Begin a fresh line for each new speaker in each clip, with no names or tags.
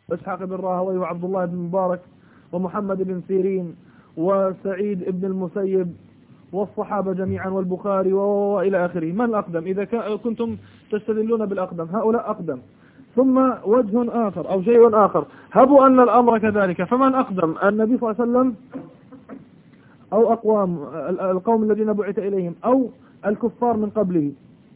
وإسحاق بن راهويه وعبد الله بن مبارك ومحمد بن سيرين وسعيد بن المسيب والصحابة جميعا والبخاري وإلى آخره. من الأقدم؟ إذا كنتم تستدلون بالأقدم هؤلاء أقدم. ثم وجه آخر أو شيء آخر، هبوا أن الأمر كذلك، فمن أقدم؟ النبي صلى الله عليه وسلم أو القوم الذين بعث إليهم أو الكفار من قبله؟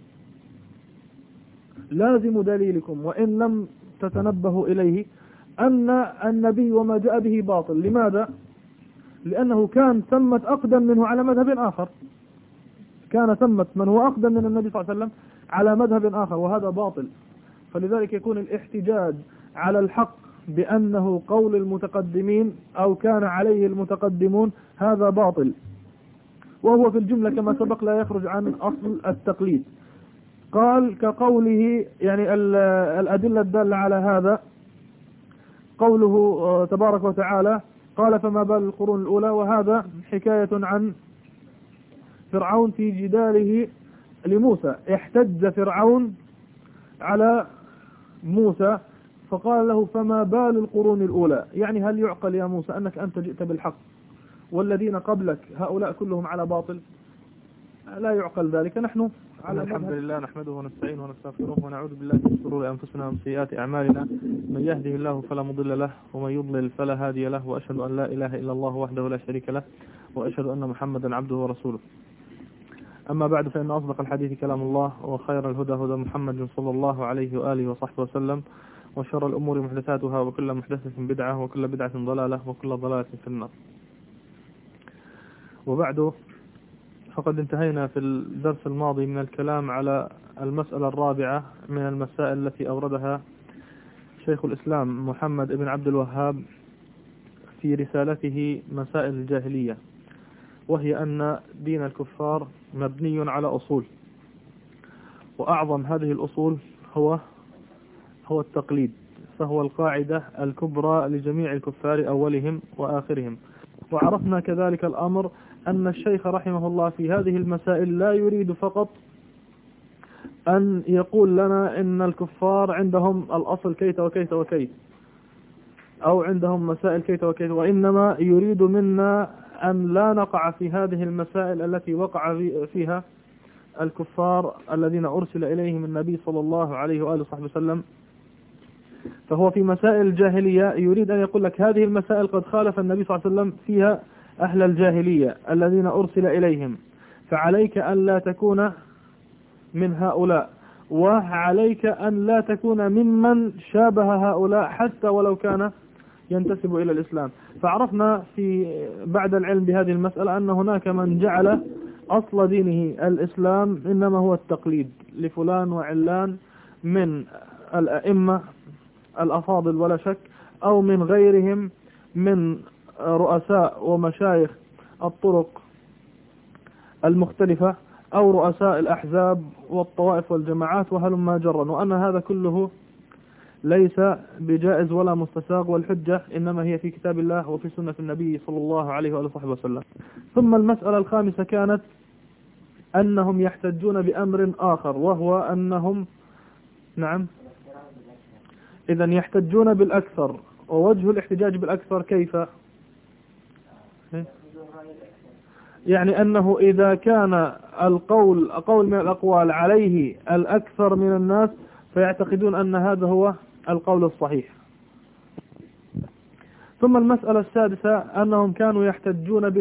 لازم دليلكم وإن لم تتنبهوا إليه أن النبي وما جاء به باطل. لماذا؟ لأنه كان ثمة أقدم منه على مذهب آخر، كان ثمة من هو أقدم من النبي صلى الله عليه وسلم على مذهب آخر، وهذا باطل. فلذلك يكون الاحتجاج على الحق بأنه قول المتقدمين أو كان عليه المتقدمون هذا باطل، وهو في الجملة كما سبق لا يخرج عن أصل التقليد. قال كقوله يعني الأدلة الدالة على هذا قوله تبارك وتعالى قال فما بال القرون الأولى، وهذا حكاية عن فرعون في جداله لموسى. احتج فرعون على موسى فقال له فما بال القرون الأولى، يعني هل يعقل يا موسى أنك أنت جئت بالحق والذين قبلك هؤلاء كلهم على باطل؟ لا يعقل ذلك. نحن على الحمد لله نحمده ونستعينه ونستغفره ونعوذ بالله من شرور أنفسنا ومن سيئات أعمالنا، من يهده الله فلا مضل له ومن يضلل فلا هادي له، وأشهد أن لا إله إلا الله وحده لا شريك له، وأشهد أن محمدا عبده ورسوله. أما بعد، فإن أصدق الحديث كلام الله، وخير الهدى هدى محمد صلى الله عليه وآله وصحبه وسلم، وشر الأمور محدثاتها، وكل محدثة بدعة، وكل بدعة ضلالة، وكل ضلالة في النار. وبعد، فقد انتهينا في الدرس الماضي من الكلام على المسألة الرابعة من المسائل التي أوردها شيخ الإسلام محمد بن عبد الوهاب في رسالته مسائل الجاهلية، وهي أن دين الكفار مبني على أصول، وأعظم هذه الأصول هو التقليد، فهو القاعدة الكبرى لجميع الكفار أولهم وآخرهم. وعرفنا كذلك الأمر أن الشيخ رحمه الله في هذه المسائل لا يريد فقط أن يقول لنا إن الكفار عندهم الأصل كيت وكيت وكيت، أو عندهم مسائل كيت وكيت، وإنما يريد منا أن لا نقع في هذه المسائل التي وقع فيها الكفار الذين أرسل إليهم النبي صلى الله عليه وآله وصحبه وسلم. فهو في مسائل الجاهلية يريد أن يقول لك هذه المسائل قد خالف النبي صلى الله عليه وسلم فيها أهل الجاهلية الذين أرسل إليهم، فعليك أن لا تكون من هؤلاء، وعليك أن لا تكون ممن شابه هؤلاء حتى ولو كان ينتسب إلى الإسلام. فعرفنا في بعد العلم بهذه المسألة أن هناك من جعل أصل دينه الإسلام إنما هو التقليد لفلان وعلان من الأئمة الأفاضل ولا شك، أو من غيرهم من رؤساء ومشايخ الطرق المختلفة، أو رؤساء الأحزاب والطوائف والجماعات وهلما جرا، وأن هذا كله ليس بجائز ولا مستساغ، والحجة إنما هي في كتاب الله وفي سنة النبي صلى الله عليه وآله وصحبه وسلم. ثم المسألة الخامسة كانت أنهم يحتجون بأمر آخر، وهو أنهم إذن يحتجون بالأكثر. ووجه الاحتجاج بالأكثر كيف؟ يعني أنه إذا كان قول من الأقوال عليه الأكثر من الناس فيعتقدون أن هذا هو القول الصحيح. ثم المسألة السادسة أنهم كانوا يحتجون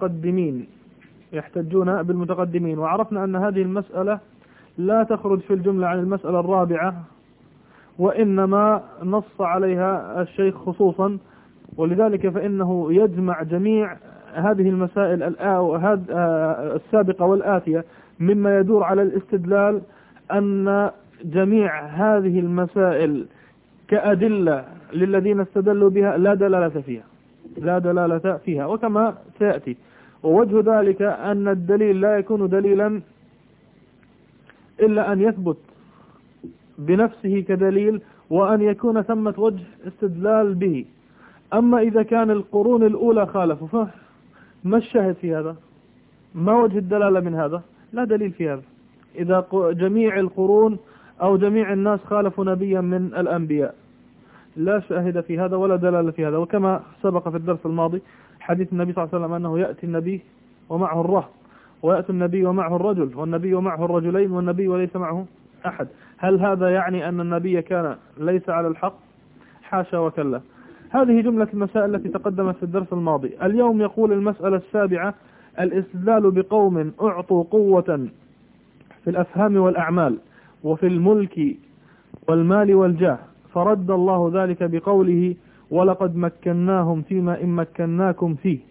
بالمتقدمين، وعرفنا أن هذه المسألة لا تخرج في الجملة عن المسألة الرابعة، وإنما نص عليها الشيخ خصوصا، ولذلك فإنه يجمع جميع هذه المسائل السابقة والآتية مما يدور على الاستدلال أن جميع هذه المسائل كأدلة للذين استدلوا بها لا دلالة فيها، وكما سيأتي. ووجه ذلك أن الدليل لا يكون دليلا إلا أن يثبت بنفسه كدليل، وأن يكون ثمة وجه استدلال به. أما إذا كان القرون الأولى خالفوا، فما الشاهد في هذا؟ ما وجه الدلالة من هذا؟ لا دليل في هذا. إذا جميع القرون أو جميع الناس خالفوا نبيا من الأنبياء، لا شاهد في هذا ولا دلالة في هذا. وكما سبق في الدرس الماضي حديث النبي صلى الله عليه وسلم أنه يأتي النبي ومعه الرهط، ويأتي النبي ومعه الرجل، والنبي ومعه الرجلين، والنبي وليس معه أحد. هل هذا يعني أن النبي كان ليس على الحق؟ حاشا وكلا. هذه جملة المسائل التي تقدمت في الدرس الماضي. اليوم يقول المسألة السابعة: الاستدلال بقوم أعطوا قوة في الأفهام والأعمال وفي الملك والمال والجاه، فرد الله ذلك بقوله: ولقد مكناهم فيما إن مكناكم فيه،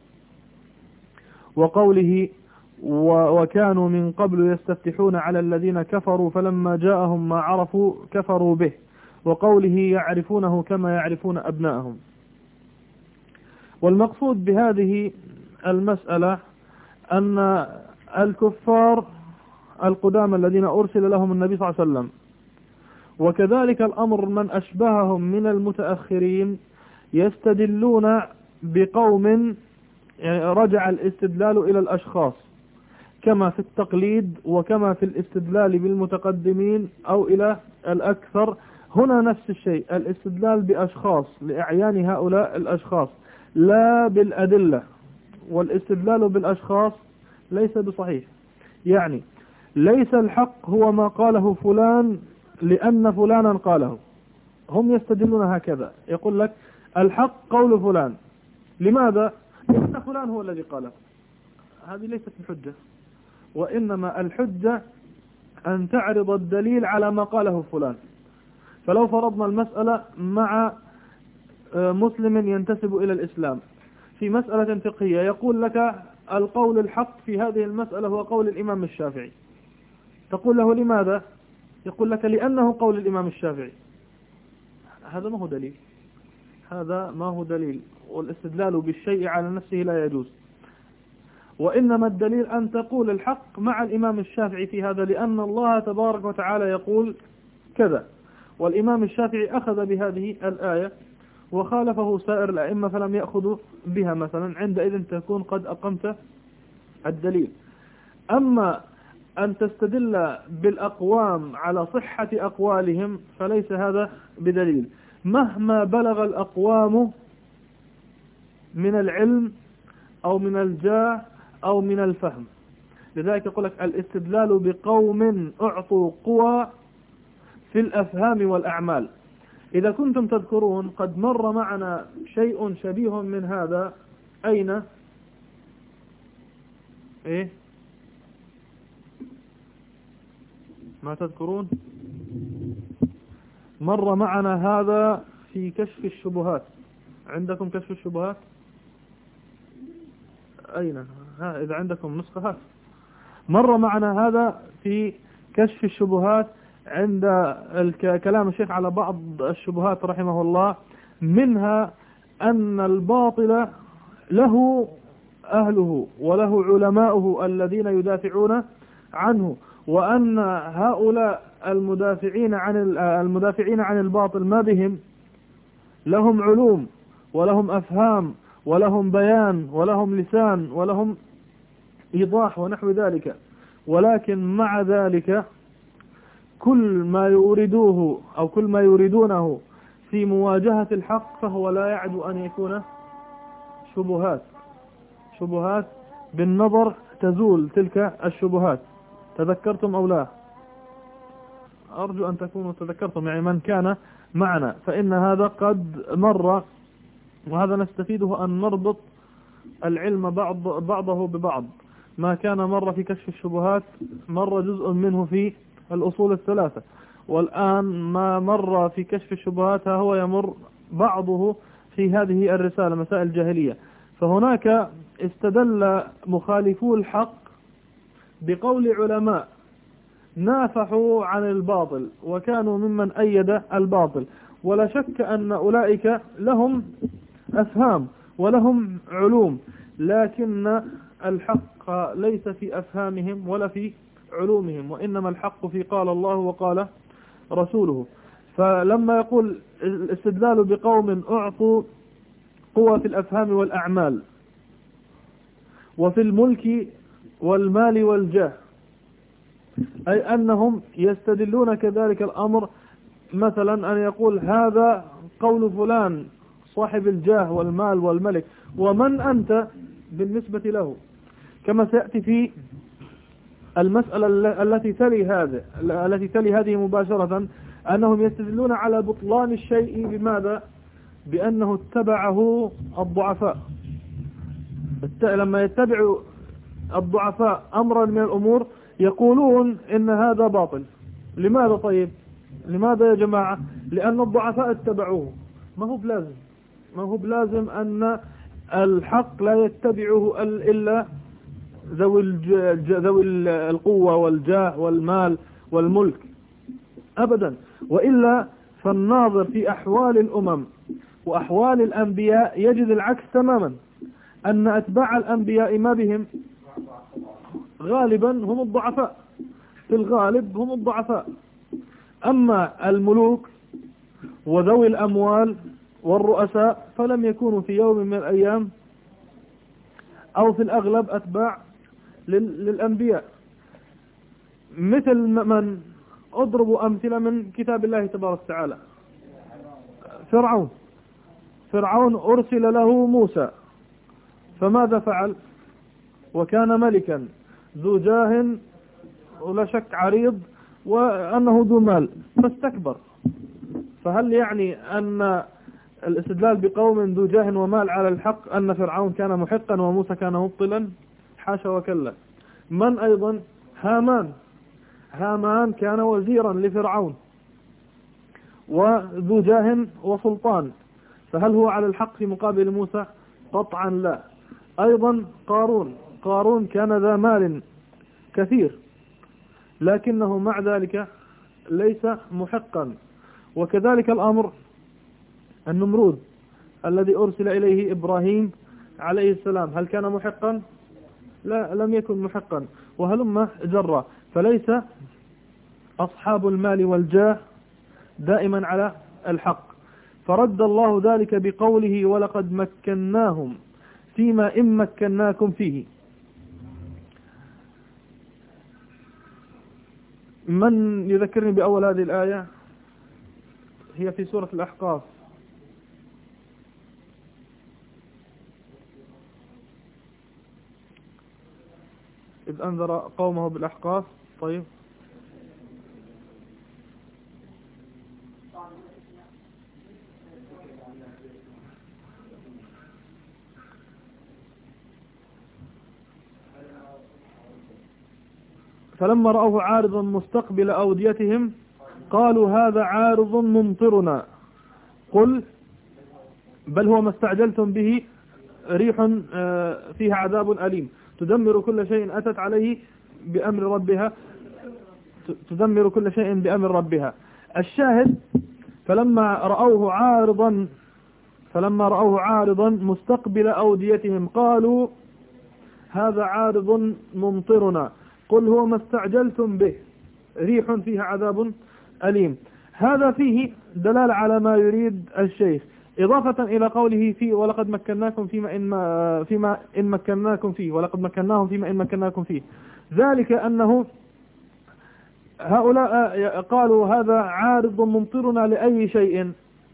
وقوله: وكانوا من قبل يستفتحون على الذين كفروا فلما جاءهم ما عرفوا كفروا به، وقوله: يعرفونه كما يعرفون أبناءهم. والمقصود بهذه المسألة أن الكفار القدامى الذين أرسل لهم النبي صلى الله عليه وسلم، وكذلك الأمر من أشبههم من المتأخرين، يستدلون بقوم، يعني رجع الاستدلال إلى الأشخاص كما في التقليد وكما في الاستدلال بالمتقدمين أو إلى الأكثر. هنا نفس الشيء، الاستدلال بأشخاص لإعيان هؤلاء الأشخاص لا بالأدلة. والاستدلال بالأشخاص ليس بصحيح، يعني ليس الحق هو ما قاله فلان لأن فلانا قاله. هم يستدلون هكذا، يقول لك الحق قول فلان، لماذا؟ لأن فلان هو الذي قاله. هذه ليست الحجة، وإنما الحجة أن تعرض الدليل على ما قاله فلان. فلو فرضنا المسألة مع مسلم ينتسب إلى الإسلام في مسألة فقهية، يقول لك القول الحق في هذه المسألة هو قول الإمام الشافعي، تقول له لماذا؟ يقول لك لأنه قول الإمام الشافعي. هذا ما هو دليل، هذا ما هو دليل، والاستدلال بالشيء على نفسه لا يجوز. وإنما الدليل أن تقول الحق مع الإمام الشافعي في هذا، لأن الله تبارك وتعالى يقول كذا، والإمام الشافعي أخذ بهذه الآية وخالفه سائر الأئمة فلم يأخذوا بها مثلا، عندئذ تكون قد أقمت الدليل. أما أن تستدل بالأقوام على صحة أقوالهم فليس هذا بدليل، مهما بلغ الأقوام من العلم أو من الجاه أو من الفهم. لذلك يقول لك الاستدلال بقوم أعطوا قوى في الأفهام والأعمال. إذا كنتم تذكرون قد مر معنا شيء شبيه من هذا. أين؟ إيه؟ ما تذكرون؟ مر معنا هذا في كشف الشبهات. عندكم كشف الشبهات؟ أين؟ إذا عندكم نسخة. مر معنا هذا في كشف الشبهات عند كلام الشيخ على بعض الشبهات رحمه الله، منها أن الباطل له أهله وله علماؤه الذين يدافعون عنه، وأن هؤلاء المدافعين عن الباطل ما بهم، لهم علوم ولهم أفهام ولهم بيان ولهم لسان ولهم إيضاح ونحو ذلك، ولكن مع ذلك كل ما يريدوه أو كل ما يريدونه في مواجهة الحق فهو لا يعد أن يكون شبهات بالنظر تزول تلك الشبهات. تذكرتم أو لا؟ أرجو أن تكونوا تذكرتم، يعني من كان معنا، فإن هذا قد مر، وهذا نستفيده أن نربط العلم بعضه ببعض. ما كان مر في كشف الشبهات مر جزء منه في الأصول الثلاثة، والآن ما مر في كشف الشبهات هو يمر بعضه في هذه الرسالة مسائل الجاهلية. فهناك استدل مخالفو الحق بقول علماء نافحوا عن الباطل وكانوا ممن أيد الباطل، ولا شك أن أولئك لهم أفهام ولهم علوم، لكن الحق ليس في أفهامهم ولا في علومهم، وإنما الحق في قال الله وقال رسوله. فلما يقول الاستدلال بقوم أعطوا قوة في الأفهام والأعمال وفي الملك والمال والجاه، أي أنهم يستدلون كذلك الأمر، مثلا أن يقول هذا قول فلان صاحب الجاه والمال والملك، ومن أنت بالنسبة له؟ كما سيأتي في المسألة التي تلي هذه مباشرة، أنهم يستدلون على بطلان الشيء بماذا؟ بأنه اتبعه الضعفاء. لما يتبع الضعفاء أمرا من الأمور يقولون إن هذا باطل. لماذا طيب؟ لماذا يا جماعة؟ لأن الضعفاء اتبعوه. ما هو بلازم أن الحق لا يتبعه إلا ذوي القوة والجاه والمال والملك أبدا، وإلا فالناظر في أحوال الأمم وأحوال الأنبياء يجد العكس تماما، أن أتباع الأنبياء ما بهم؟ غالبا هم الضعفاء، في الغالب هم الضعفاء. أما الملوك وذوي الأموال والرؤساء فلم يكونوا في يوم من الأيام أو في الأغلب أتباع للأنبياء. مثل من أضربوا أمثلة من كتاب الله تبارك وتعالى. فرعون أرسل له موسى، فماذا فعل؟ وكان ملكا ذو جاه ولا شك عريض وأنه ذو مال، فاستكبر. فهل يعني أن الاستدلال بقوم ذو جاه ومال على الحق أن فرعون كان محقا وموسى كان مبطلا؟ حاشا وكلا. من أيضا؟ هامان كان وزيرا لفرعون وذو جاه وسلطان، فهل هو على الحق في مقابل موسى؟ قطعا لا. أيضا قارون كان ذا مال كثير لكنه مع ذلك ليس محقا. وكذلك الأمر النمرود الذي أرسل إليه إبراهيم عليه السلام، هل كان محقا؟ لا، لم يكن محقا. وهلم جرى. فليس أصحاب المال والجاه دائما على الحق. فرد الله ذلك بقوله ولقد مكناهم فيما إن مكناكم فيه. من يذكرني بأول هذه الآية؟ هي في سورة الأحقاف. إذ أنذر قومه بالأحقاف. طيب، فلما رأوه عارضا مستقبل أوديتهم قالوا هذا عارض ممطرنا قل بل هو ما استعجلتم به ريح فيها عذاب أليم تدمر كل شيء أتت عليه بأمر ربها تدمر كل شيء بأمر ربها. الشاهد فلما رأوه عارضا مستقبل أوديتهم قالوا هذا عارض ممطرنا قل هو ما استعجلتم به ريح فيها عذاب أليم. هذا فيه دلالة على ما يريد الشيخ، إضافة إلى قوله فيه ولقد مكناكم فيما إن مكناكم فيه ولقد مكناهم فيما إن مكناكم فيه. ذلك أنه هؤلاء قالوا هذا عارض ممطرنا لأي شيء؟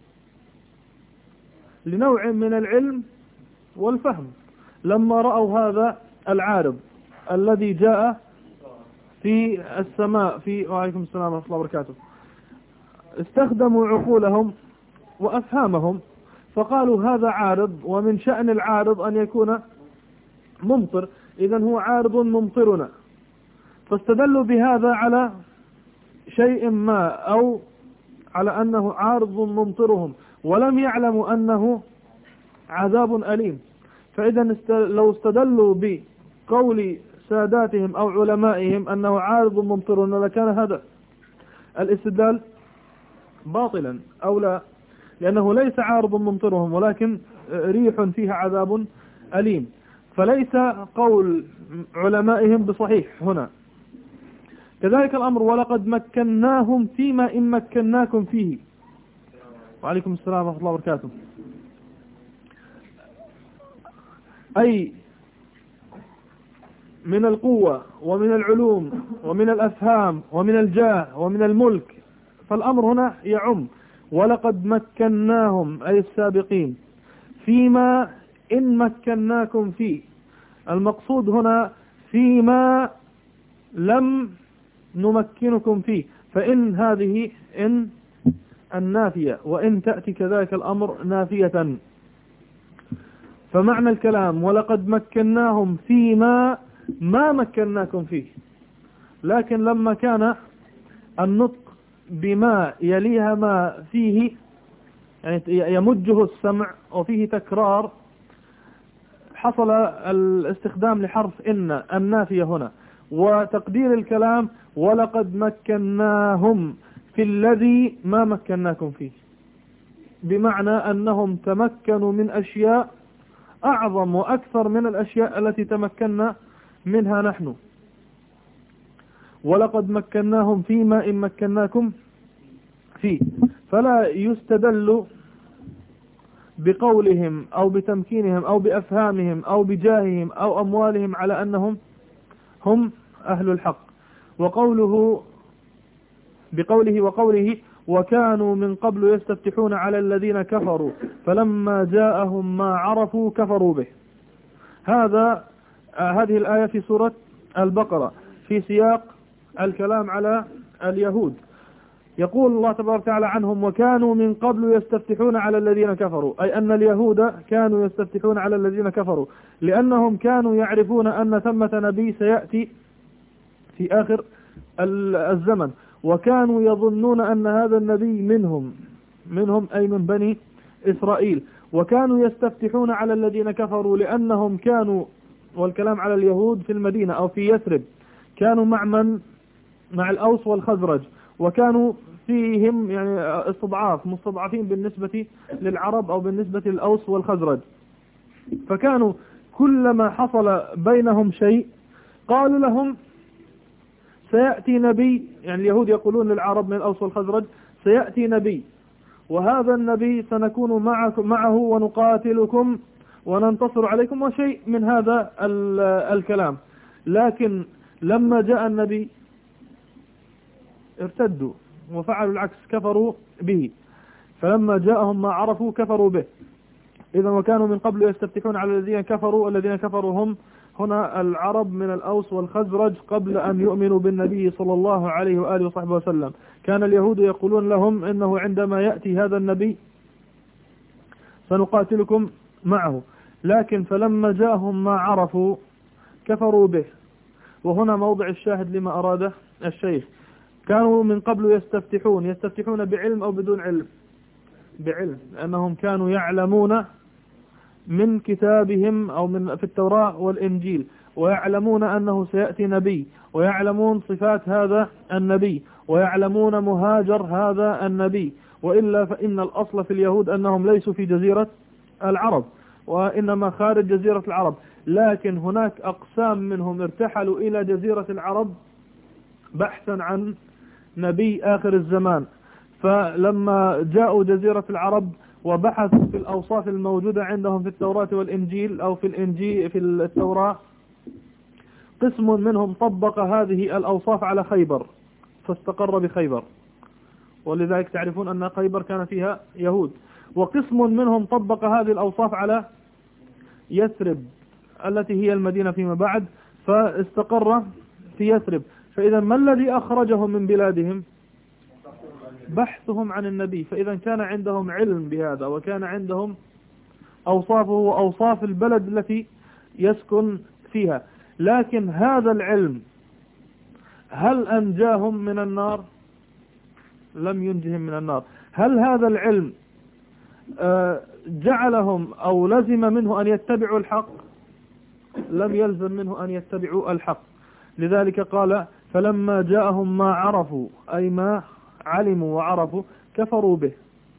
لنوع من العلم والفهم. لما رأوا هذا العارض الذي جاء في السماء وعليكم السلام ورحمة الله وبركاته استخدموا عقولهم وأفهامهم فقالوا هذا عارض ومن شأن العارض أن يكون ممطر، إذن هو عارض ممطرنا، فاستدلوا بهذا على شيء ما أو على أنه عارض ممطرهم ولم يعلموا أنه عذاب أليم. فإذا لو استدلوا بقول ساداتهم أو علمائهم أنه عارض ممطرنا لكان هذا الاستدلال باطلا أو لا، لأنه ليس عارض ممطرهم ولكن ريح فيها عذاب أليم، فليس قول علمائهم بصحيح هنا. كذلك الأمر ولقد مكناهم فيما إن مكناكم فيه. وعليكم السلام ورحمة الله وبركاته. أي من القوة ومن العلوم ومن الأفهام ومن الجاه ومن الملك، فالأمر هنا يعم. ولقد مكناهم أي السابقين فيما إن مكناكم فيه. المقصود هنا فيما لم نمكنكم فيه، فإن هذه إن النافية، وإن تأتي كذلك الأمر نافية. فمعنى الكلام ولقد مكناهم فيما ما مكناكم فيه، لكن لما كان النطق بما يليها ما فيه يعني يمجه السمع وفيه تكرار، حصل الاستخدام لحرف إن النافية هنا، وتقدير الكلام ولقد مكناهم في الذي ما مكناكم فيه، بمعنى أنهم تمكنوا من أشياء أعظم وأكثر من الأشياء التي تمكنا منها نحن. ولقد مكناهم فيما إن مكناكم فيه، فلا يستدل بقولهم أو بتمكينهم أو بأفهامهم أو بجاههم أو أموالهم على أنهم هم أهل الحق. وقوله وكانوا من قبل يستفتحون على الذين كفروا فلما جاءهم ما عرفوا كفروا به. هذه الآية في سورة البقرة في سياق الكلام على اليهود. يقول الله تبارك وتعالى عنهم وكانوا من قبل يستفتحون على الذين كفروا، أي أن اليهود كانوا يستفتحون على الذين كفروا لأنهم كانوا يعرفون أن ثمة نبي سيأتي في آخر الزمن، وكانوا يظنون أن هذا النبي منهم أي من بني إسرائيل، وكانوا يستفتحون على الذين كفروا لأنهم كانوا، والكلام على اليهود في المدينة أو في يثرب، كانوا مع الأوس والخزرج، وكانوا فيهم يعني مستضعفين بالنسبة للعرب أو بالنسبة للأوس والخزرج، فكانوا كلما حصل بينهم شيء قالوا لهم سيأتي نبي، يعني اليهود يقولون للعرب من الأوس والخزرج سيأتي نبي، وهذا النبي سنكون معه ونقاتلكم وننتصر عليكم وشيء من هذا الكلام. لكن لما جاء النبي ارتدوا وفعلوا العكس، كفروا به، فلما جاءهم ما عرفوا كفروا به. إذا وكانوا من قبل يستفتحون على الذين كفروا، والذين كفروا هم هنا العرب من الأوس والخزرج قبل أن يؤمنوا بالنبي صلى الله عليه وآله وصحبه وسلم. كان اليهود يقولون لهم إنه عندما يأتي هذا النبي سنقاتلكم معه، لكن فلما جاءهم ما عرفوا كفروا به. وهنا موضع الشاهد لما أراده الشيخ. كانوا من قبل يستفتحون بعلم أو بدون علم؟ بعلم، لأنهم كانوا يعلمون من كتابهم أو في التوراة والإنجيل، ويعلمون أنه سيأتي نبي، ويعلمون صفات هذا النبي، ويعلمون مهاجر هذا النبي. وإلا فإن الأصل في اليهود أنهم ليسوا في جزيرة العرب، وإنما خارج جزيرة العرب، لكن هناك أقسام منهم ارتحلوا إلى جزيرة العرب بحثا عن نبي آخر الزمان. فلما جاءوا جزيرة العرب وبحثوا في الأوصاف الموجودة عندهم في التوراة والإنجيل أو في الإنجيل في التوراة، قسم منهم طبق هذه الأوصاف على خيبر فاستقر بخيبر، ولذلك تعرفون أن خيبر كان فيها يهود. وقسم منهم طبق هذه الأوصاف على يثرب التي هي المدينة فيما بعد فاستقر في يثرب. فإذا ما الذي أخرجهم من بلادهم؟ بحثهم عن النبي. فإذا كان عندهم علم بهذا، وكان عندهم أوصافه وأوصاف البلد التي يسكن فيها، لكن هذا العلم هل أنجاهم من النار؟ لم ينجهم من النار. هل هذا العلم جعلهم أو لزم منه أن يتبعوا الحق؟ لم يلزم منه أن يتبعوا الحق. لذلك قال فلما جاءهم ما عرفوا، أي ما علموا وعرفوا كفروا به.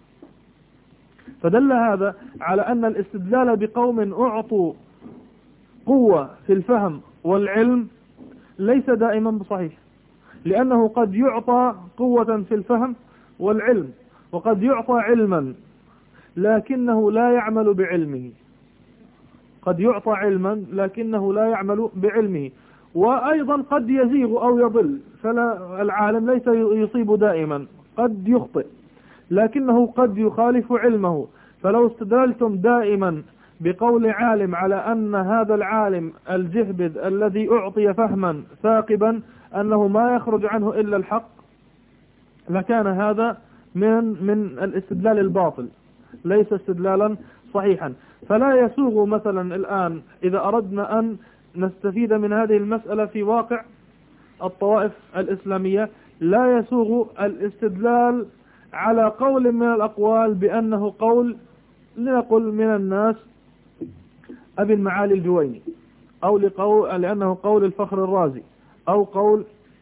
فدل هذا على أن الاستدلال بقوم أعطوا قوة في الفهم والعلم ليس دائما بصحيح، لأنه قد يعطى قوة في الفهم والعلم، وقد يعطى علما لكنه لا يعمل بعلمه، قد يعطى علما لكنه لا يعمل بعلمه. وأيضا قد يزيغ أو يضل، فالعالم ليس يصيب دائما، قد يخطئ. لكنه قد يخالف علمه. فلو استدللتم دائما بقول عالم على أن هذا العالم الجهبذ الذي أعطي فهما ثاقبا أنه ما يخرج عنه إلا الحق، لكان هذا من الاستدلال الباطل، ليس استدلالا صحيحا. فلا يسوغ مثلا الآن إذا أردنا أن نستفيد من هذه المسألة في واقع الطوائف الإسلامية، لا يسوغ الاستدلال على قول من الأقوال بأنه قول، لنقل من الناس أبي المعالي الجويني، أو لأنه قول الفخر الرازي، أو قول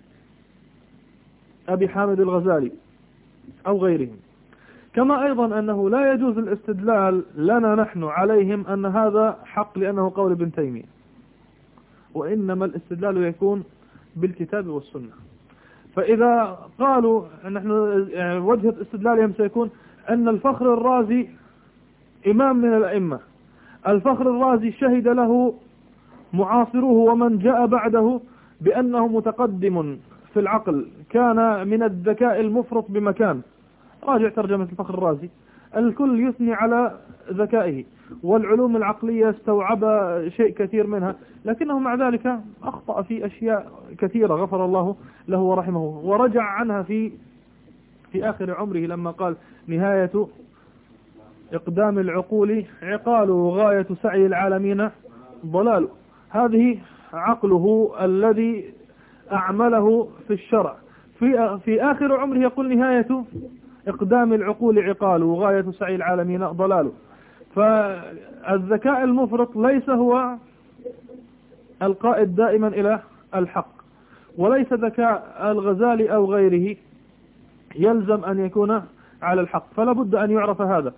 أبي حامد الغزالي أو غيرهم. كما أيضا أنه لا يجوز الاستدلال لنا نحن عليهم أن هذا حق لأنه قول ابن تيمية، وإنما الاستدلال يكون بالكتاب والسنة. فإذا قالوا نحن يعني وجهة استدلالهم سيكون أن الفخر الرازي إمام من الأئمة، الفخر الرازي شهد له معاصروه ومن جاء بعده بأنه متقدم في العقل، كان من الذكاء المفرط بمكان. راجع ترجمة الفخر الرازي، الكل يثني على ذكائه، والعلوم العقلية استوعب شيء كثير منها، لكنه مع ذلك أخطأ في أشياء كثيرة غفر الله له ورحمه، ورجع عنها في آخر عمره لما قال: نهاية إقدام العقول عقال، وغاية سعي العالمين ضلال. هذه عقله الذي أعمله في الشرع. في آخر عمره يقول: نهاية إقدام العقول عقال، وغاية سعي العالمين ضلال. فالذكاء المفرط ليس هو القائد دائما إلى الحق، وليس ذكاء الغزالي أو غيره يلزم أن يكون على الحق، فلا بد أن يعرف هذا.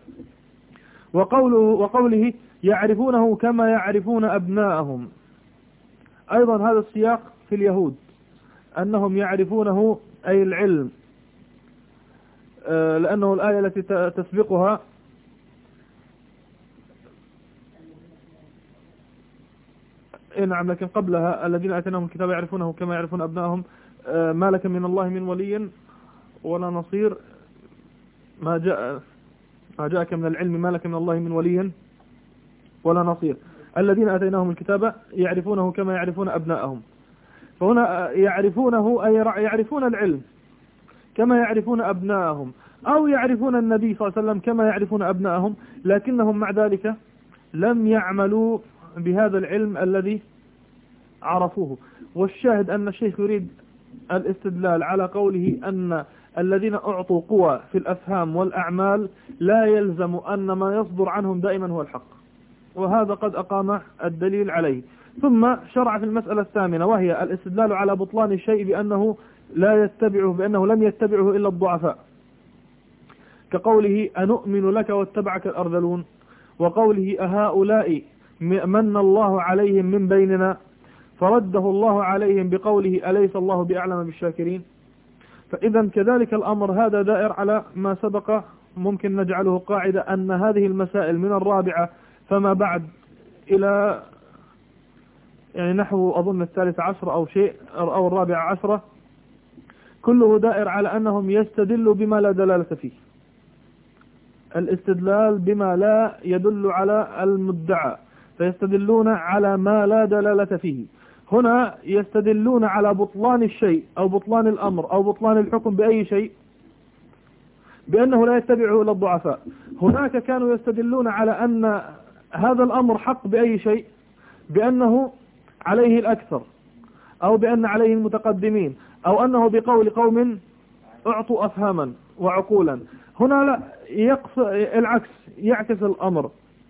وقوله يعرفونه كما يعرفون أبناءهم، أيضا هذا السياق في اليهود أنهم يعرفونه أي العلم، لأنه الآية التي تسبقها نعم، لكن قبلها الذين آتيناهم الكتاب يعرفونه كما يعرفون أبناءهم ما لك من الله من ولي ولا نصير، ما جاءك من العلم ما لك من الله من ولي ولا نصير. الذين آتيناهم الكتاب يعرفونه كما يعرفون أبناءهم. فهنا يعرفونه أي يعرفون العلم كما يعرفون أبناءهم، أو يعرفون النبي صلى الله عليه وسلم كما يعرفون أبناءهم، لكنهم مع ذلك لم يعملوا بهذا العلم الذي عرفوه. والشاهد أن الشيخ يريد الاستدلال على قوله أن الذين أعطوا قوة في الأفهام والأعمال لا يلزم أن ما يصدر عنهم دائما هو الحق، وهذا قد أقام الدليل عليه. ثم شرع في المسألة الثامنة، وهي الاستدلال على بطلان الشيء بأنه بأنه لم يتبعه إلا الضعفاء، كقوله أنؤمن لك واتبعك الأرذلون، وقوله أهؤلاء من الله عليهم من بيننا، فرده الله عليهم بقوله أليس الله بأعلم بالشاكرين. فإذا كذلك الأمر هذا دائر على ما سبق، ممكن نجعله قاعدة أن هذه المسائل من الرابعة فما بعد إلى يعني نحو أظن 13 أو شيء أو 14، كله دائر على أنهم يستدلوا بما لا دلالة فيه، الاستدلال بما لا يدل على المدعى، فيستدلون على ما لا دلالة فيه. هنا يستدلون على بطلان الشيء أو بطلان الأمر أو بطلان الحكم بأي شيء بأنه لا يتبعه إلا الضعفاء. هناك كانوا يستدلون على أن هذا الأمر حق بأي شيء بأنه عليه الأكثر، أو بأن عليه المتقدمين، أو أنه بقول قوم أعطوا أفهاما وعقولا. هنا لا، العكس، يعكس الأمر،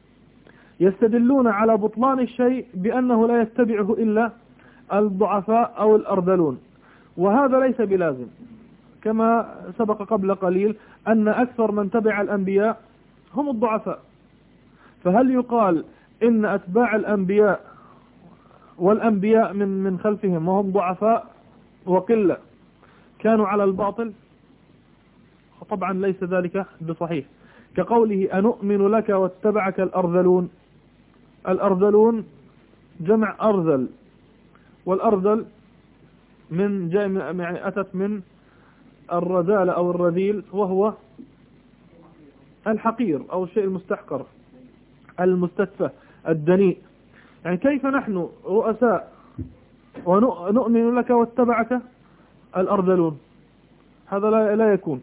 يستدلون على بطلان الشيء بأنه لا يتبعه إلا الضعفاء أو الأرذلون، وهذا ليس بلازم، كما سبق قبل قليل أن أكثر من تبع الأنبياء هم الضعفاء. فهل يقال إن أتباع الأنبياء والأنبياء من خلفهم وهم ضعفاء وقلة كانوا على الباطل؟ طبعا ليس ذلك بصحيح. كقوله أنؤمن لك واتبعك الأرذلون، الأرذلون جمع أرذل، والأرذل من يعني أتت من الرذال أو الرذيل، وهو الحقير أو الشيء المستحقر المستتفه الدنيء. يعني كيف نحن رؤساء ونؤمن لك واتبعك الأرذلون؟ هذا لا يكون.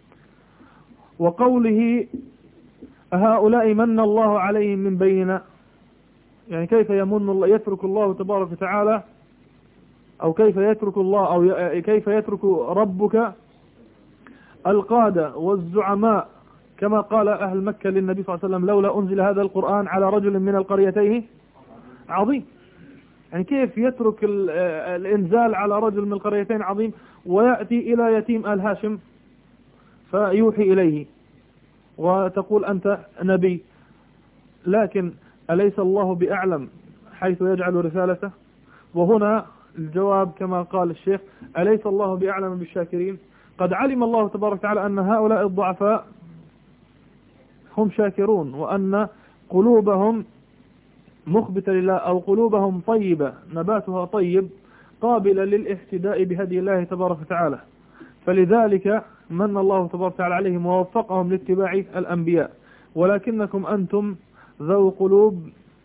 وقوله هؤلاء من الله عليهم من بيننا، يعني كيف يمن الله، يترك الله تبارك وتعالى، أو كيف يترك الله، أو كيف يترك ربك القادة والزعماء كما قال أهل مكة للنبي صلى الله عليه وسلم لولا أنزل هذا القرآن على رجل من القريتين عظيم. يعني كيف يترك الإنزال على رجل من القريتين عظيم ويأتي إلى يتيم آل هاشم فيوحي إليه وتقول أنت نبي؟ لكن أليس الله بأعلم حيث يجعل رسالته؟ وهنا الجواب كما قال الشيخ: أليس الله بأعلم بالشاكرين؟ قد علم الله تبارك وتعالى أن هؤلاء الضعفاء هم شاكرون، وأن قلوبهم مخبتة لله، أو قلوبهم طيبة نباتها طيب قابلة للاهتداء بهدي الله تبارك وتعالى. فلذلك من الله تبارك وتعالى عليهم ووفقهم لاتباع الأنبياء. ولكنكم أنتم ذو قلوب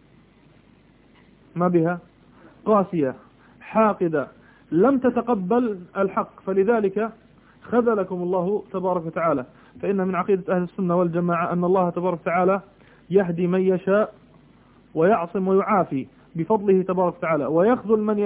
ما بها قاسية حاقدة لم تتقبل الحق، فلذلك خذلكم الله تبارك وتعالى. فإن من عقيدة أهل السنة والجماعة أن الله تبارك وتعالى يهدي من يشاء ويعصم ويعافي بفضله تبارك وتعالى، ويخذل من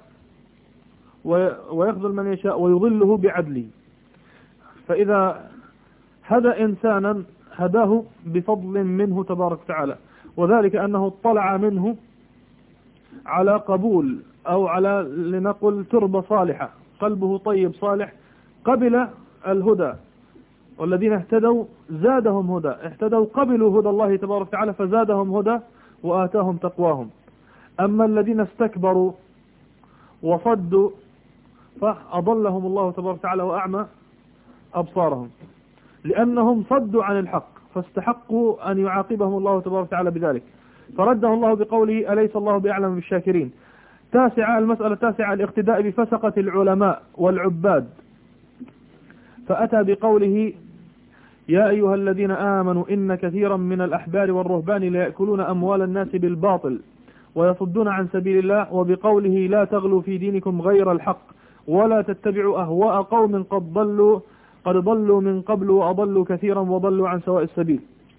يشاء ويضله بعدله. فإذا هدى إنسانا هداه بفضل منه تبارك وتعالى، وذلك أنه اطلع منه على قبول، أو على لنقل تربة صالحة، قلبه طيب صالح، قبل الهدى. والذين اهتدوا زادهم هدى، اهتدوا قبلوا هدى الله تبارك وتعالى فزادهم هدى وآتاهم تقواهم. أما الذين استكبروا وصدوا فأضلهم الله تبارك وتعالى وأعمى أبصارهم، لأنهم صدوا عن الحق فاستحقوا أن يعاقبهم الله تبارك وتعالى بذلك، فرده الله بقوله أليس الله بأعلم بالشاكرين. المسألة التاسعة الاقتداء بفسقة العلماء والعباد، فأتى بقوله يا أيها الذين آمنوا إن كثيرا من الأحبار والرهبان ليأكلون أموال الناس بالباطل ويصدون عن سبيل الله، وبقوله لا تغلوا في دينكم غير الحق ولا تتبعوا أهواء قوم قد ضلوا من قبل وأضلوا كثيرا وضلوا عن سواء السبيل.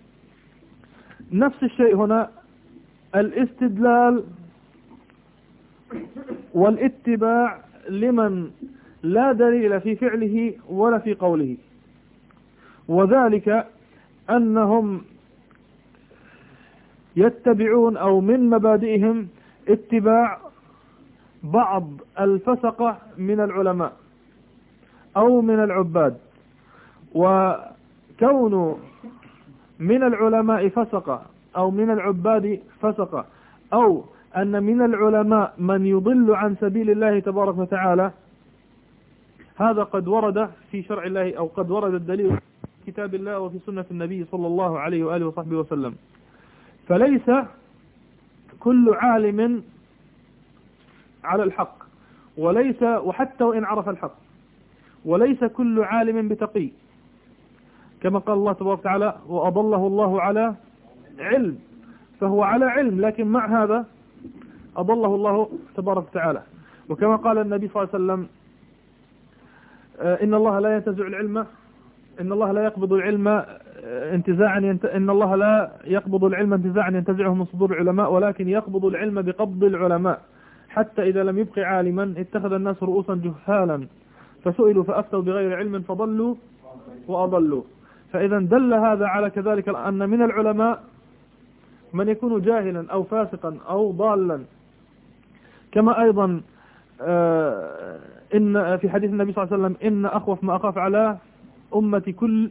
نفس الشيء هنا، الاستدلال والاتباع لمن لا دليل في فعله ولا في قوله، وذلك أنهم يتبعون، أو من مبادئهم اتباع بعض الفسقة من العلماء أو من العباد. وكون من العلماء فسقة أو من العباد فسقة، أو أن من العلماء من يضل عن سبيل الله تبارك وتعالى، هذا قد ورد في شرع الله، أو قد ورد الدليل في كتاب الله وفي سنة النبي صلى الله عليه وآله وصحبه وسلم. فليس كل عالم على الحق، وحتى وإن عرف الحق، وليس كل عالم بتقي، كما قال الله تبارك وتعالى وأضله الله على علم، فهو على علم لكن مع هذا أضله الله تبارك وتعالى. وكما قال النبي صلى الله عليه وسلم إن الله لا ينتزع العلم، إن الله لا يقبض العلم انتزاعا، إن الله لا يقبض العلم انتزاعا ينتزعه من صدور العلماء، ولكن يقبض العلم بقبض العلماء، حتى إذا لم يبق عالما اتخذ الناس رؤوسا جهالا فسئلوا فأفتوا بغير علم فضلوا وأضلوا. فإذا دل هذا على كذلك أن من العلماء من يكون جاهلا أو فاسقا أو ضالا. كما أيضا إن في حديث النبي صلى الله عليه وسلم إن أخوف ما أخاف على أمتي كل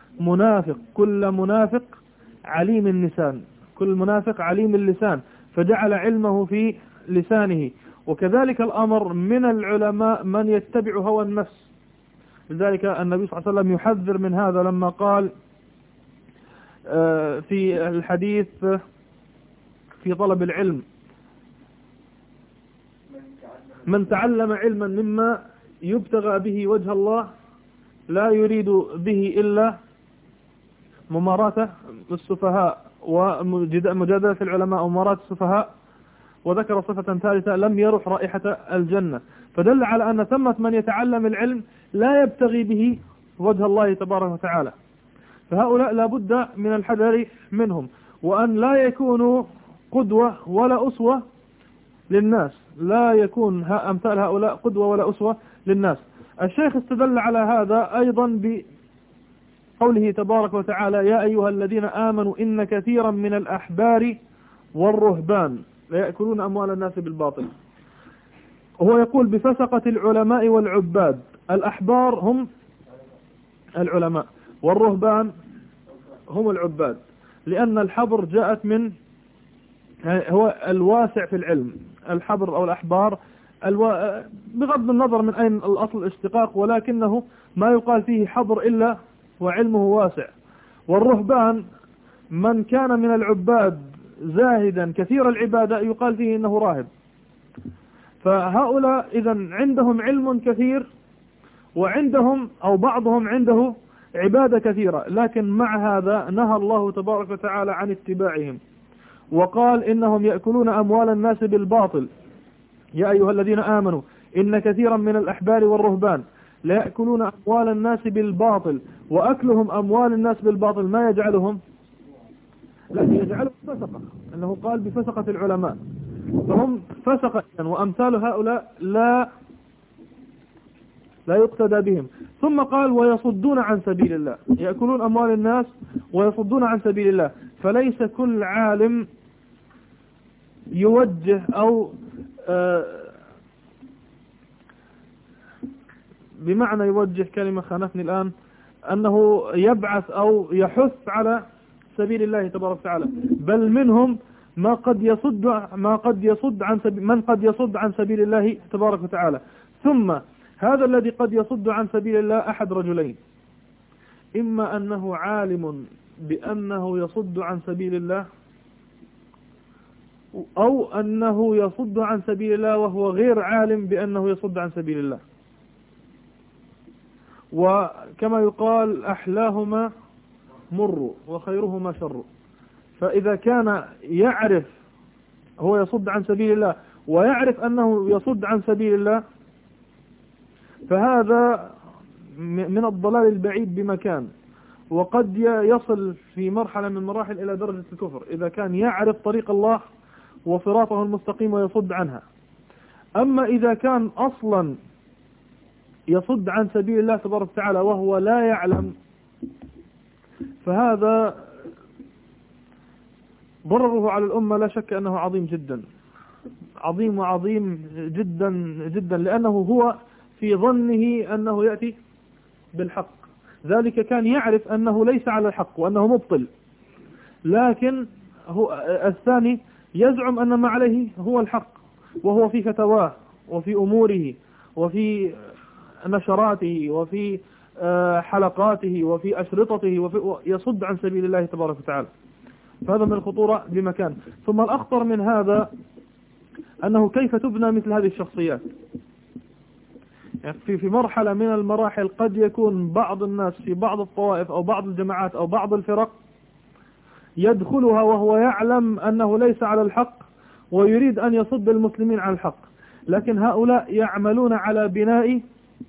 منافق عليم اللسان، كل منافق عليم اللسان، فجعل علمه في لسانه. وكذلك الأمر من العلماء من يتبع هوى النفس، لذلك النبي صلى الله عليه وسلم يحذر من هذا لما قال في الحديث في طلب العلم من تعلم علما مما يبتغى به وجه الله لا يريد به إلا مماراة السفهاء ومجادلة العلماء ومماراة السفهاء، وذكر صفة ثالثة لم يرح رائحة الجنة، فدل على أن ثمة من يتعلم العلم لا يبتغي به وجه الله تبارك وتعالى، فهؤلاء لا بد من الحذر منهم، وأن لا يكونوا قدوة ولا أسوة للناس، لا يكون أمثال هؤلاء قدوة ولا أسوة للناس. الشيخ استدل على هذا أيضا بقوله تبارك وتعالى يا أيها الذين آمنوا إن كثيرا من الأحبار والرهبان لا يأكلون أموال الناس بالباطل. هو يقول بفسقة العلماء والعباد، الأحبار هم العلماء والرهبان هم العباد، لأن الحبر جاءت من هو الواسع في العلم، الحبر أو الأحبار بغض النظر من أين الأصل الاشتقاق، ولكنه ما يقال فيه حبر إلا وعلمه واسع. والرهبان من كان من العباد زاهدا كثير العبادة يقال فيه إنه راهب. فهؤلاء إذن عندهم علم كثير، وعندهم أو بعضهم عنده عبادة كثيرة، لكن مع هذا نهى الله تبارك وتعالى عن اتباعهم، وقال إنهم يأكلون أموال الناس بالباطل. يا أيها الذين آمنوا إن كثيرا من الأحبار والرهبان لا يأكلون أموال الناس بالباطل، وأكلهم أموال الناس بالباطل ما يجعلهم، لكن يجعلهم فسقة، أنه قال بفسقة العلماء، فهم فسقة، وأمثال هؤلاء لا يقتدى بهم. ثم قال ويصدون عن سبيل الله، يأكلون أموال الناس ويصدون عن سبيل الله. فليس كل عالم يوجه أو بمعنى يوجه كلمة خانتني الآن، أنه يبعث أو يحث على سبيل الله تبارك وتعالى، بل منهم من قد يصد عن سبيل الله تبارك وتعالى. ثم هذا الذي قد يصد عن سبيل الله أحد رجلين، إما أنه عالم بأنه يصد عن سبيل الله، أو أنه يصد عن سبيل الله وهو غير عالم بأنه يصد عن سبيل الله. وكما يقال أحلاهما مر وخيرهما شر. فإذا كان يعرف هو يصد عن سبيل الله ويعرف أنه يصد عن سبيل الله، فهذا من الضلال البعيد بمكان، وقد يصل في مرحلة من المراحل إلى درجة الكفر إذا كان يعرف طريق الله وصراطه المستقيم ويصد عنها. أما إذا كان أصلا يصد عن سبيل الله تبارك وتعالى وهو لا يعلم، فهذا ضرره على الأمة لا شك أنه عظيم جدا، عظيم وعظيم جدا جدا، لأنه هو في ظنه أنه يأتي بالحق، ذلك كان يعرف أنه ليس على الحق وأنه مبطل، لكن هو الثاني يزعم أن ما عليه هو الحق، وهو في فتواه وفي أموره وفي نشراته وفي حلقاته وفي أشرطته يصد عن سبيل الله تبارك وتعالى. فهذا من الخطورة بمكان. ثم الأخطر من هذا أنه كيف تبنى مثل هذه الشخصيات. يعني في مرحلة من المراحل قد يكون بعض الناس في بعض الطوائف أو بعض الجماعات أو بعض الفرق يدخلها وهو يعلم أنه ليس على الحق ويريد أن يصد المسلمين عن الحق، لكن هؤلاء يعملون على بناء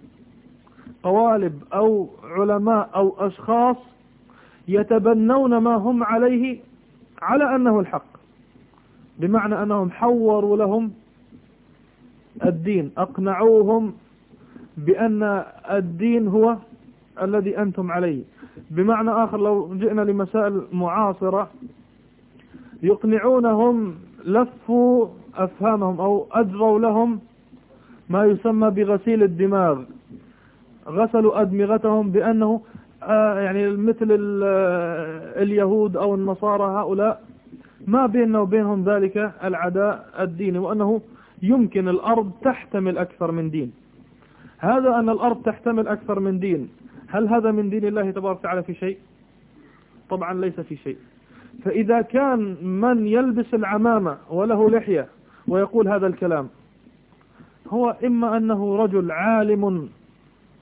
قوالب أو علماء أو أشخاص يتبنون ما هم عليه على أنه الحق، بمعنى أنهم حوروا لهم الدين، أقنعوهم بأن الدين هو الذي أنتم عليه. بمعنى آخر لو جئنا لمسائل معاصرة يقنعونهم، لفوا أفهامهم أو أجروا لهم ما يسمى بغسيل الدماغ، غسلوا أدمغتهم بأنه يعني مثل اليهود أو النصارى، هؤلاء ما بيننا وبينهم ذلك العداء الديني، وأنه يمكن الأرض تحتمل أكثر من دين. هذا أن الأرض تحتمل أكثر من دين، هل هذا من دين الله تبارك وتعالى في شيء؟ طبعا ليس في شيء. فإذا كان من يلبس العمامة وله لحية ويقول هذا الكلام، هو إما أنه رجل عالم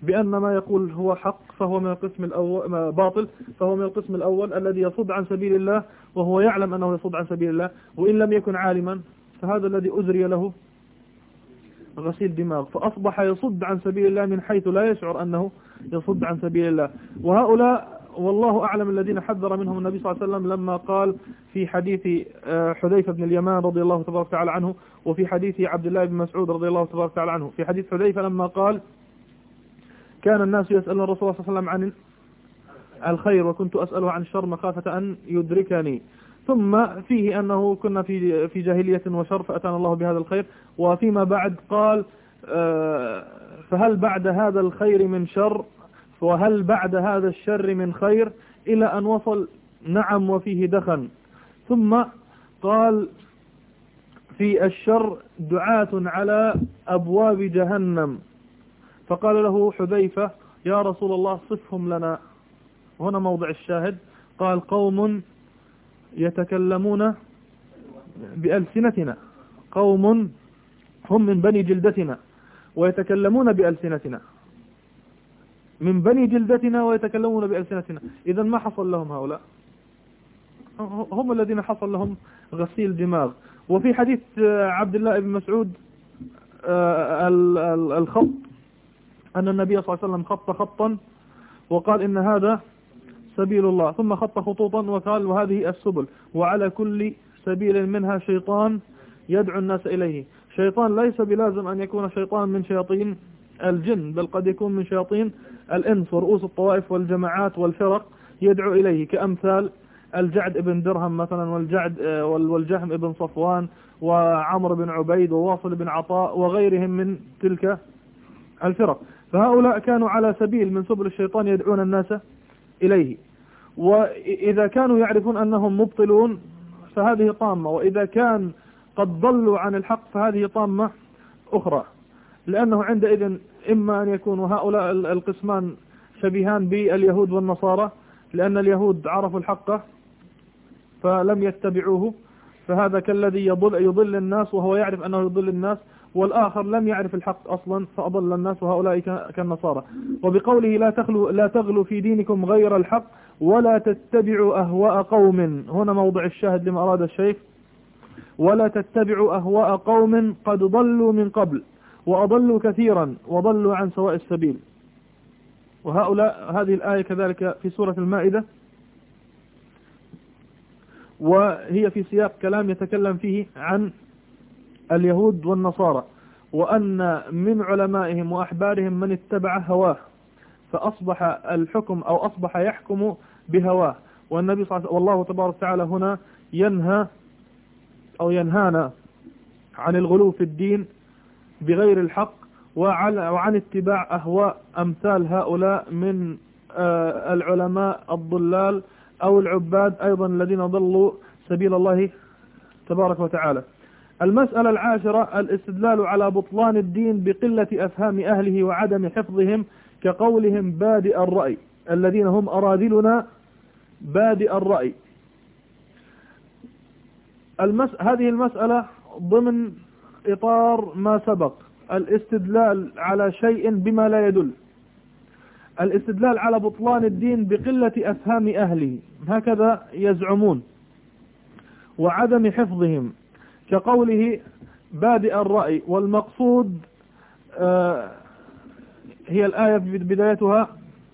بأن ما يقول هو حق فهو من القسم الأول، باطل فهو من القسم الأول الذي يصد عن سبيل الله وهو يعلم أنه يصد عن سبيل الله، وإن لم يكن عالما فهذا الذي أزري له غسيل دماغ، فأصبح يصد عن سبيل الله من حيث لا يشعر أنه يصد عن سبيل الله. وهؤلاء والله أعلم الذين حذر منهم النبي صلى الله عليه وسلم لما قال في حديث حذيفة بن اليمان رضي الله تبارك وتعالى عنه، وفي حديث عبد الله بن مسعود رضي الله تبارك وتعالى عنه. في حديث حذيفة لما قال كان الناس يسألون الرسول صلى الله عليه وسلم عن الخير وكنت أسأله عن الشر مخافة أن يدركني، ثم فيه أنه كنا في جاهلية وشر فأتانا الله بهذا الخير، وفيما بعد قال فهل بعد هذا الخير من شر وهل بعد هذا الشر من خير، إلى أن وصل نعم وفيه دخن. ثم قال في الشر دعاة على أبواب جهنم، فقال له حذيفة يا رسول الله صفهم لنا. هنا موضع الشاهد، قال قوم يتكلمون بألسنتنا، قوم هم من بني جلدتنا ويتكلمون بألسنتنا، من بني جلدتنا ويتكلمون بألسنتنا. إذا ما حصل لهم هؤلاء؟ هم الذين حصل لهم غسيل دماغ. وفي حديث عبد الله بن مسعود الخط، أن النبي صلى الله عليه وسلم خط خطا وقال إن هذا سبيل الله، ثم خط خطوطا وقال وهذه السبل وعلى كل سبيل منها شيطان يدعو الناس إليه. شيطان ليس بلازم أن يكون شيطان من شياطين الجن، بل قد يكون من شياطين الإنس ورؤوس الطوائف والجماعات والفرق يدعو إليه، كأمثال الجعد ابن درهم مثلا والجهم ابن صفوان وعمر بن عبيد وواصل بن عطاء وغيرهم من تلك الفرق. فهؤلاء كانوا على سبيل من سبل الشيطان يدعون الناس إليه، وإذا كانوا يعرفون أنهم مبطلون فهذه طامة، وإذا كان قد ضلوا عن الحق فهذه طامة أخرى، لأنه عندئذ إما أن يكونوا هؤلاء القسمان شبيهان باليهود والنصارى، لأن اليهود عرفوا الحق فلم يتبعوه، فهذا كالذي يضل الناس وهو يعرف أنه يضل الناس، والآخر لم يعرف الحق أصلا فأضل الناس، وهؤلاء كالنصارى. وبقوله لا تغلوا في دينكم غير الحق ولا تتبعوا أهواء قوم، هنا موضع الشاهد لما أراد الشيخ، ولا تتبعوا أهواء قوم قد ضلوا من قبل وأضلوا كثيرا وضلوا عن سواء السبيل. وهؤلاء هذه الآية كذلك في سورة المائدة، وهي في سياق كلام يتكلم فيه عن اليهود والنصارى، وأن من علمائهم وأحبارهم من اتبع هواه فأصبح الحكم أو أصبح يحكم بهواه. والنبي صلى الله عليه وسلم والله تبارك وتعالى هنا ينهى أو ينهانا عن الغلو في الدين بغير الحق وعن اتباع أهواء أمثال هؤلاء من العلماء الضلال أو العباد أيضا الذين ضلوا سبيل الله تبارك وتعالى. المسألة العاشرة الاستدلال على بطلان الدين بقلة أفهام أهله وعدم حفظهم، كقولهم بادئ الرأي الذين هم أراذلنا بادئ الرأي. هذه المسألة ضمن إطار ما سبق، الاستدلال على شيء بما لا يدل، الاستدلال على بطلان الدين بقلة أفهام أهله هكذا يزعمون وعدم حفظهم، كقوله بادئ الرأي. والمقصود هي الآية بدايتها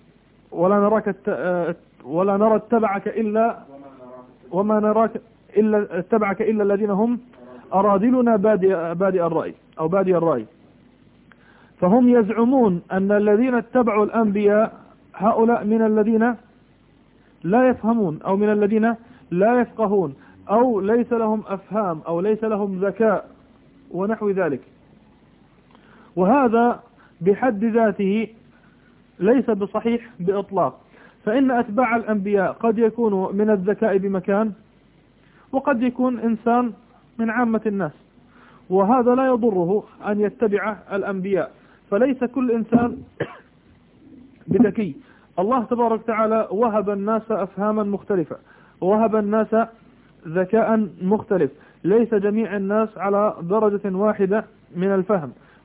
ولا نرى اتبعك إلا وما نراك إلا اتبعك إلا الذين هم أراذلنا بادئ الرأي أو بادئ الرأي. فهم يزعمون أن الذين اتبعوا الأنبياء هؤلاء من الذين لا يفهمون أو من الذين لا يفقهون أو ليس لهم أفهام أو ليس لهم ذكاء ونحو ذلك. وهذا بحد ذاته ليس بصحيح بإطلاق، فإن أتباع الأنبياء قد يكونوا من الذكاء بمكان وقد يكون إنسان من عامة الناس، وهذا لا يضره أن يتبع الأنبياء، فليس كل إنسان بذكي. الله تبارك وتعالى وهب الناس أفهاما مختلفة ووهب الناس ذكاء مختلف، ليس جميع الناس على درجة واحدة من الفهم،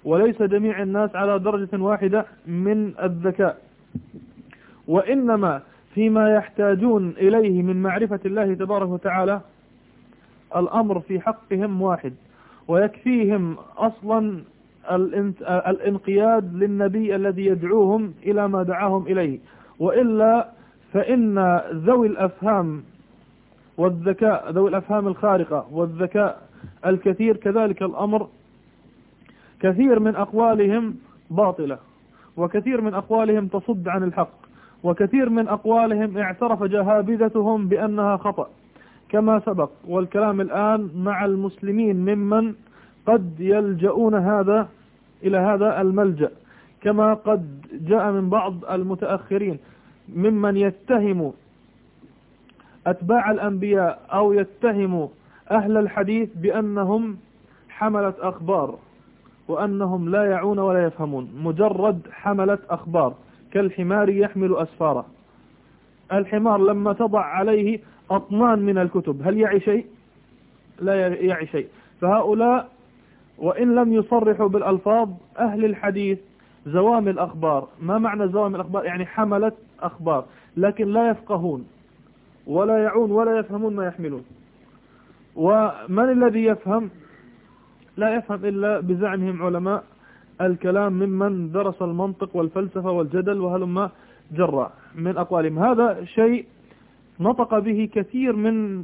وليس جميع الناس على درجة واحدة من الذكاء، وإنما فيما يحتاجون إليه من معرفة الله تبارك وتعالى الأمر في حقهم واحد، ويكفيهم أصلا الانقياد للنبي الذي يدعوهم إلى ما دعاهم إليه. وإلا فإن ذوي الأفهام والذكاء، ذوي الأفهام الخارقة والذكاء الكثير كذلك الأمر، كثير من أقوالهم باطلة، وكثير من أقوالهم تصد عن الحق، وكثير من أقوالهم اعترف جهابذتهم بأنها خطأ كما سبق، والكلام الآن مع المسلمين ممن قد يلجؤون إلى هذا الملجأ، كما قد جاء من بعض المتأخرين ممن يتهم أتباع الأنبياء أو يتهم أهل الحديث بأنهم حملة أخبار، وأنهم لا يعون ولا يفهمون، مجرد حملة أخبار كالحمار يحمل أسفاره. الحمار لما تضع عليه أطنان من الكتب هل يعي شيء؟ لا يعي شيء. فهؤلاء وإن لم يصرحوا بالألفاظ أهل الحديث زوام الأخبار. ما معنى زوام الأخبار؟ يعني حملة أخبار، لكن لا يفقهون ولا يعون ولا يفهمون ما يحملون. ومن الذي يفهم؟ لا يفهم إلا بزعمهم علماء الكلام ممن درس المنطق والفلسفة والجدل وهلما جرى من أقوالهم. هذا شيء نطق به كثير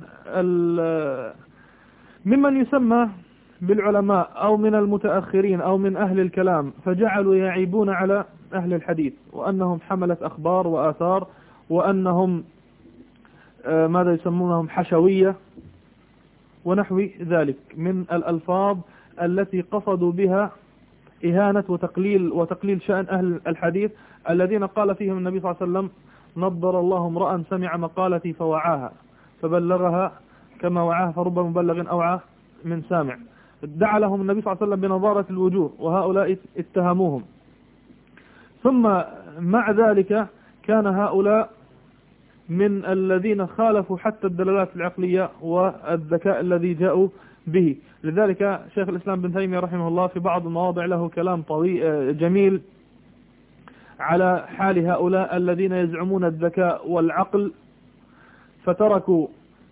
ممن يسمى بالعلماء أو من المتأخرين أو من أهل الكلام، فجعلوا يعيبون على أهل الحديث وأنهم حملة أخبار وآثار، وأنهم ماذا يسمونهم حشوية ونحو ذلك من الألفاظ التي قصدوا بها إهانة وتقليل شأن أهل الحديث الذين قال فيهم النبي صلى الله عليه وسلم: نضر الله امرأ سمع مقالتي فوعاها فبلغها كما وعاها فرب مبلغ أوعى من سامع. دعا لهم النبي صلى الله عليه وسلم بنظارة الوجوه، وهؤلاء اتهموهم. ثم مع ذلك كان هؤلاء من الذين خالفوا حتى الدلالات العقلية والذكاء الذي جاءوا به. لذلك شيخ الإسلام بن تيمية رحمه الله في بعض المواضع له كلام طويل جميل على حال هؤلاء الذين يزعمون الذكاء والعقل، فتركوا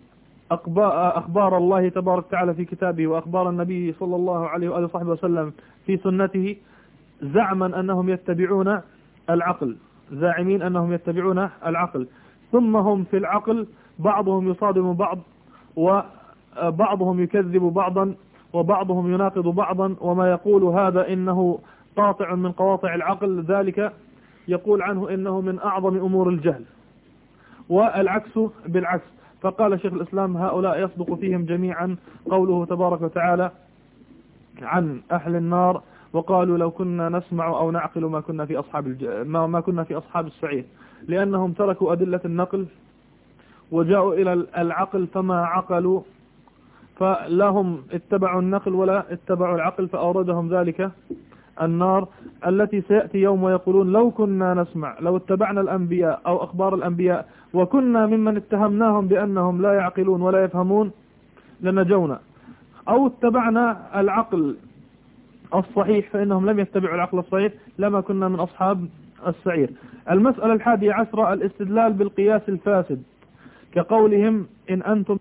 أخبار الله تبارك وتعالى في كتابه وأخبار النبي صلى الله عليه وآله وصحبه وسلم في سنته، زعما أنهم يتبعون العقل، زاعمين أنهم يتبعون العقل. ثم هم في العقل بعضهم يصادم بعض، وبعضهم يكذب بعضا، وبعضهم يناقض بعضا، وما يقول هذا إنه قاطع من قواطع العقل ذلك يقول عنه إنه من أعظم أمور الجهل، والعكس بالعكس. فقال شيخ الإسلام: هؤلاء يصدق فيهم جميعا قوله تبارك وتعالى عن أهل النار: وقالوا لو كنا نسمع أو نعقل ما كنا في أصحاب السعير، لأنهم تركوا أدلة النقل وجاءوا إلى العقل فما عقلوا، فلهم اتبعوا النقل ولا اتبعوا العقل، فأوردهم ذلك النار التي سيأتي يوم ويقولون لو كنا نسمع، لو اتبعنا الأنبياء أو أخبار الأنبياء وكنا ممن اتهمناهم بأنهم لا يعقلون ولا يفهمون لنجونا، أو اتبعنا العقل الصحيح فإنهم لم يتبعوا العقل الصحيح لما كنا من أصحاب السعير. المسألة 11 الاستدلال بالقياس الفاسد، كقولهم إن أنتم.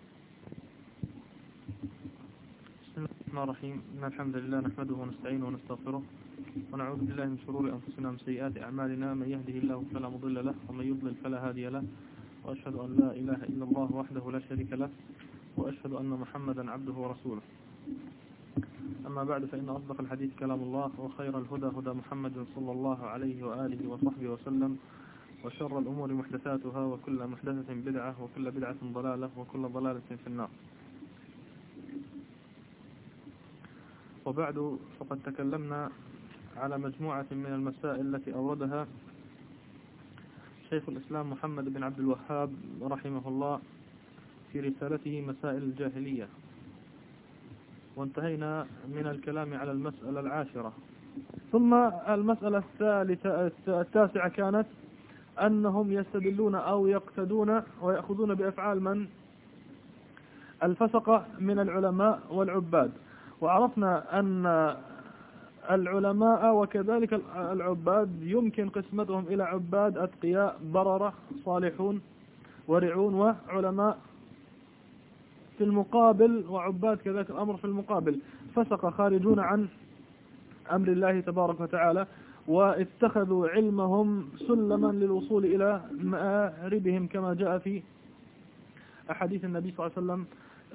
بسم الله الرحمن الرحيم. إن الحمد لله نحمده ونستعينه ونستغفره ونعوذ بالله من شرور أنفسنا ومن سيئات أعمالنا، من يهده الله فلا مضل له ومن يضلل فلا هادي له، وأشهد أن لا إله إلا الله وحده لا شريك له، وأشهد أن محمدا عبده ورسوله. أما بعد، فإن أصدق الحديث كلام الله، وخير الهدى هدى محمد صلى الله عليه وآله وصحبه وسلم، وشر الأمور محدثاتها، وكل محدثة بدعة، وكل بدعة ضلالة، وكل ضلالة في النار. وبعد، فقد تكلمنا على مجموعة من المسائل التي أوردها شيخ الإسلام محمد بن عبد الوهاب رحمه الله في رسالته مسائل الجاهلية، وانتهينا من الكلام على المسألة 10. ثم المسألة التاسعة كانت أنهم يستدلون أو يقتدون ويأخذون بأفعال من الفسقة من العلماء والعباد. وعرفنا أن العلماء وكذلك العباد يمكن قسمتهم إلى عباد أتقياء بررة صالحون ورعون، وعلماء في المقابل، وعباد كذلك الأمر في المقابل فسق خارجون عن أمر الله تبارك وتعالى، واتخذوا علمهم سلما للوصول إلى مآربهم كما جاء في أحاديث النبي صلى الله عليه وسلم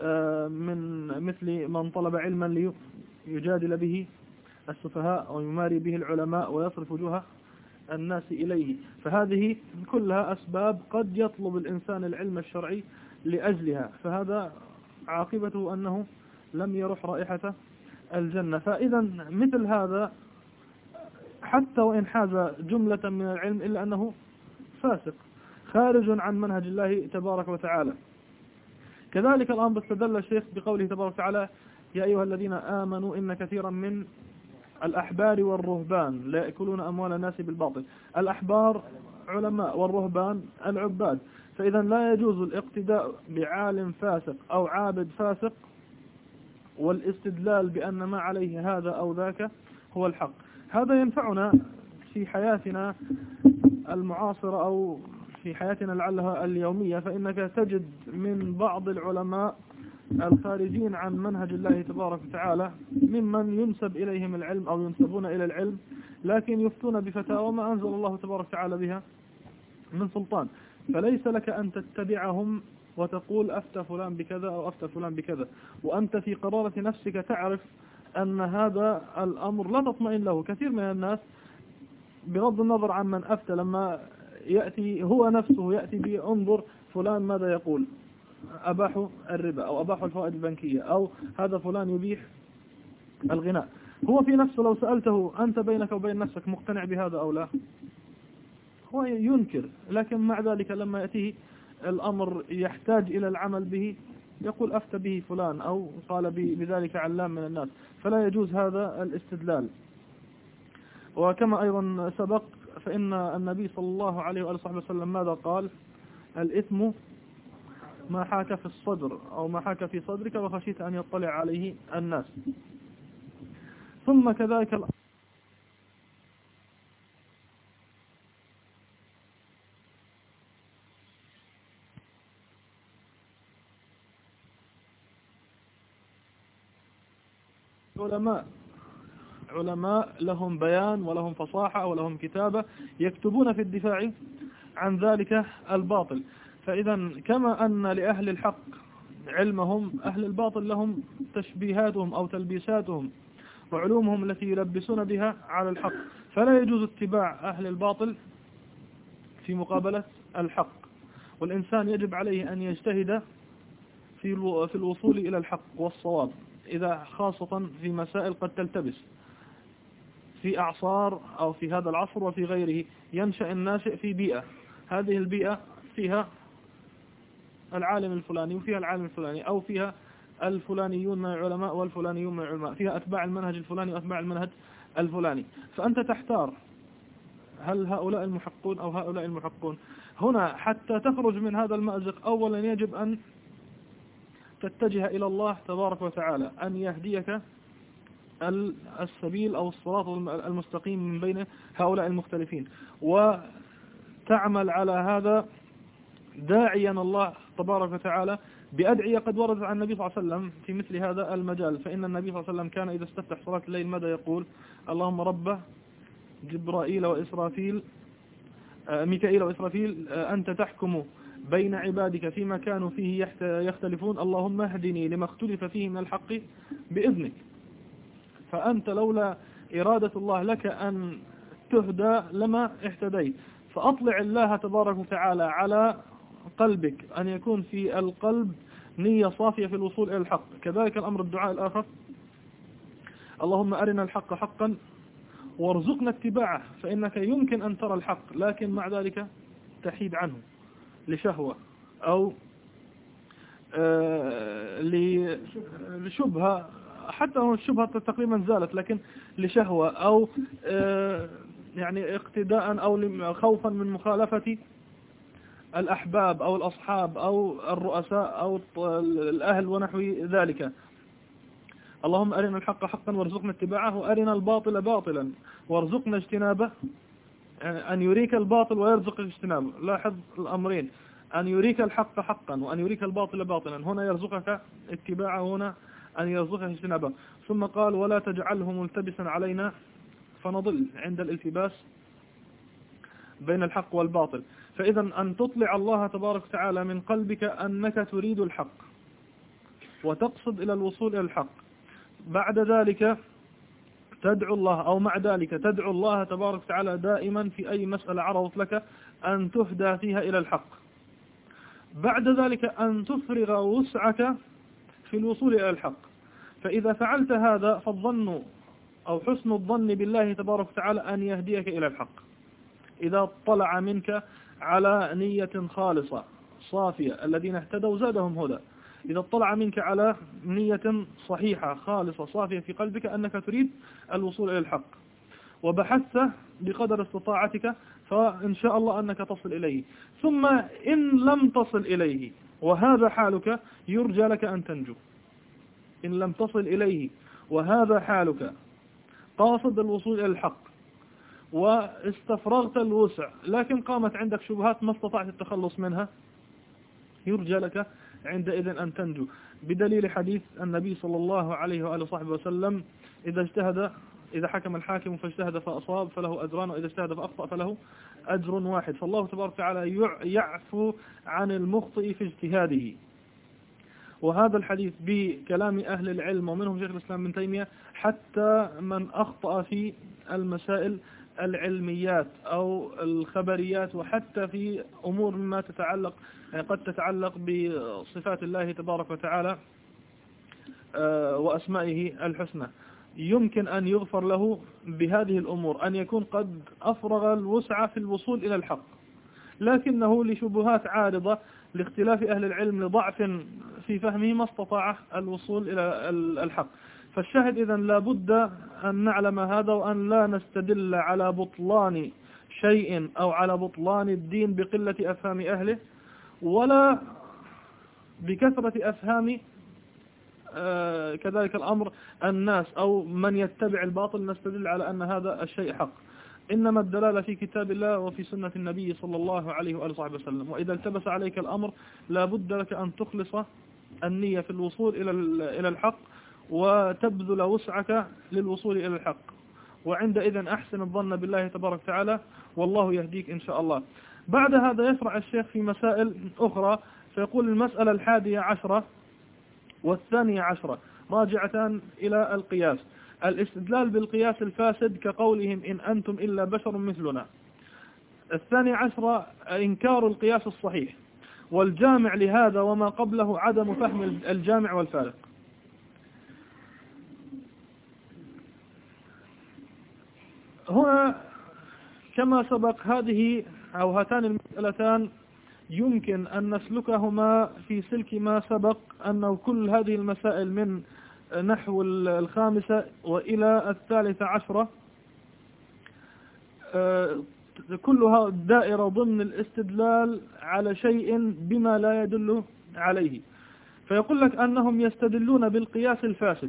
من مثل من طلب علما ليجادل به السفهاء ويماري به العلماء ويصرف وجوه الناس إليه. فهذه كلها أسباب قد يطلب الإنسان العلم الشرعي لأجلها، فهذا عاقبته أنه لم يرح رائحة الجنة. فإذا مثل هذا حتى وإن حاز جملة من العلم إلا أنه فاسق خارج عن منهج الله تبارك وتعالى. كذلك الأمر استدل الشيخ بقوله تبارك وتعالى: يا أيها الذين آمنوا إن كثيرا من الأحبار والرهبان لا يأكلون أموال الناس بالباطل. الأحبار علماء والرهبان العباد، فإذا لا يجوز الاقتداء بعالم فاسق أو عابد فاسق والاستدلال بأن ما عليه هذا أو ذاك هو الحق. هذا ينفعنا في حياتنا المعاصرة أو في حياتنا لعلها اليومية، فإنك تجد من بعض العلماء الخارجين عن منهج الله تبارك وتعالى ممن ينسب إليهم العلم أو ينسبون إلى العلم، لكن يفتون بفتاوى ما أنزل الله تبارك وتعالى بها من سلطان، فليس لك أن تتبعهم وتقول أفتى فلان بكذا أو أفتى فلان بكذا، وأنت في قرارة نفسك تعرف أن هذا الأمر لا تطمئن له. كثير من الناس بغض النظر عن من أفتى لما يأتي هو نفسه يأتي به انظر فلان ماذا يقول، أباحوا الربا أو أباحوا الفوائد البنكية أو هذا فلان يبيح الغناء. هو في نفسه لو سألته أنت بينك وبين نفسك مقتنع بهذا أو لا، هو ينكر، لكن مع ذلك لما يأتيه الأمر يحتاج إلى العمل به يقول أفتى به فلان أو قال بذلك علام من الناس. فلا يجوز هذا الاستدلال. وكما أيضا سبق فإن النبي صلى الله عليه وآله وسلم ماذا قال؟ الإثم ما حاك في الصدر أو ما حاك في صدرك وخشيت أن يطلع عليه الناس. ثم كذلك علماء لهم بيان ولهم فصاحة ولهم كتابة يكتبون في الدفاع عن ذلك الباطل. فإذا كما أن لأهل الحق علمهم، أهل الباطل لهم تشبيهاتهم أو تلبيساتهم وعلومهم التي يلبسون بها على الحق، فلا يجوز اتباع أهل الباطل في مقابلة الحق، والإنسان يجب عليه أن يجتهد في الوصول إلى الحق والصواب، إذا خاصة في مسائل قد تلتبس في أعصار أو في هذا العصر وفي غيره. ينشأ الناشئ في بيئة، هذه البيئة فيها العالم الفلاني وفيها العالم الفلاني، أو فيها الفلانيون من العلماء والفلانيون من العلماء، فيها أتباع المنهج الفلاني وأتباع المنهج الفلاني، فأنت تحتار هل هؤلاء المحقون أو هؤلاء المحقون. هنا حتى تخرج من هذا المأزق أولا يجب أن تتجه إلى الله تبارك وتعالى أن يهديك السبيل أو الصراط المستقيم من بين هؤلاء المختلفين، وتعمل على هذا داعيا الله تبارك وتعالى بأدعية قد وردت عن النبي صلى الله عليه وسلم في مثل هذا المجال. فإن النبي صلى الله عليه وسلم كان إذا استفتح صلاة الليل ماذا يقول؟ اللهم رب جبرائيل وإسرافيل ميكائيل وإسرافيل أنت تحكم بين عبادك فيما كانوا فيه يختلفون، اللهم اهدني لما اختلف فيه من الحق بإذنك. فأنت لولا إرادة الله لك أن تهدى لما اهتديت، فأطلع الله تبارك وتعالى على قلبك أن يكون في القلب نية صافية في الوصول إلى الحق. كذلك الأمر الدعاء الآخر، اللهم أرنا الحق حقا وارزقنا اتباعه، فإنك يمكن أن ترى الحق لكن مع ذلك تحيد عنه لشهوة أو لشبهة، حتى الشبهة تقريبا زالت، لكن لشهوة أو يعني اقتداء أو خوفا من مخالفة الأحباب أو الأصحاب أو الرؤساء أو الأهل ونحو ذلك. اللهم أرنا الحق حقا وارزقنا اتباعه، وأرنا الباطل باطلا وارزقنا اجتنابه. أن يريك الباطل ويرزق اجتنابه، لاحظ الأمرين، أن يريك الحق حقا وأن يريك الباطل باطلا، هنا يرزقك اتباعه، هنا أن يرزقك اجتنابه. ثم قال ولا تجعله ملتبسا علينا فنضل عند الالتباس بين الحق والباطل. فإذا أن تطلع الله تبارك وتعالى من قلبك أنك تريد الحق وتقصد إلى الوصول إلى الحق، بعد ذلك تدعو الله، أو مع ذلك تدعو الله تبارك وتعالى دائما في أي مسألة عرضت لك أن تهدى فيها إلى الحق، بعد ذلك أن تفرغ وسعك في الوصول إلى الحق. فإذا فعلت هذا فالظن أو حسن الظن بالله تبارك وتعالى أن يهديك إلى الحق. إذا طلع منك على نية خالصة صافية، الذين اهتدوا زادهم هدى، إذا اطلع منك على نية صحيحة خالصة صافية في قلبك أنك تريد الوصول إلى الحق، وبحثت بقدر استطاعتك، فإن شاء الله أنك تصل إليه. ثم إن لم تصل إليه وهذا حالك يرجى لك أن تنجو. إن لم تصل إليه وهذا حالك قاصد الوصول إلى الحق واستفرغت الوسع، لكن قامت عندك شبهات ما استطعت التخلص منها، يرجى لك عندئذ أن تنجو، بدليل حديث النبي صلى الله عليه وآله وصحبه وسلم إذا حكم الحاكم فاجتهد فأصاب فله أجران، وإذا اجتهد فأخطأ فله أجر واحد. فالله تبارك وتعالى يعفو عن المخطئ في اجتهاده. وهذا الحديث بكلام أهل العلم ومنهم شيخ الإسلام ابن تيمية، حتى من أخطأ في المسائل العلميات أو الخبريات، وحتى في أمور ما قد تتعلق بصفات الله تبارك وتعالى وأسمائه الحسنى، يمكن أن يغفر له بهذه الأمور، أن يكون قد أفرغ الوسع في الوصول إلى الحق، لكنه لشبهات عارضة لاختلاف أهل العلم لضعف في فهمه ما استطاع الوصول إلى الحق. فالشاهد إذن لا بد أن نعلم هذا، وأن لا نستدل على بطلان شيء أو على بطلان الدين بقلة أفهام أهله، ولا بكثرة أفهام كذلك الأمر الناس أو من يتبع الباطل نستدل على أن هذا الشيء حق. إنما الدلالة في كتاب الله وفي سنة النبي صلى الله عليه وآله وسلم. وإذا التبس عليك الأمر لا بد لك أن تخلص النية في الوصول إلى الحق، وتبذل وسعك للوصول إلى الحق، وعندئذ أحسن الظن بالله تبارك وتعالى، والله يهديك إن شاء الله. بعد هذا يشرع الشيخ في مسائل أخرى، فيقول المسألة 11 و12 راجعتان إلى القياس. الاستدلال بالقياس الفاسد كقولهم إن أنتم إلا بشر مثلنا. 12 إنكار القياس الصحيح، والجامع لهذا وما قبله عدم فهم الجامع والفارق. هنا كما سبق هذه أو هاتان المسألتان يمكن أن نسلكهما في سلك ما سبق، أنه كل هذه المسائل من نحو 5 وإلى 13 كلها دائرة ضمن الاستدلال على شيء بما لا يدل عليه. فيقول لك أنهم يستدلون بالقياس الفاسد.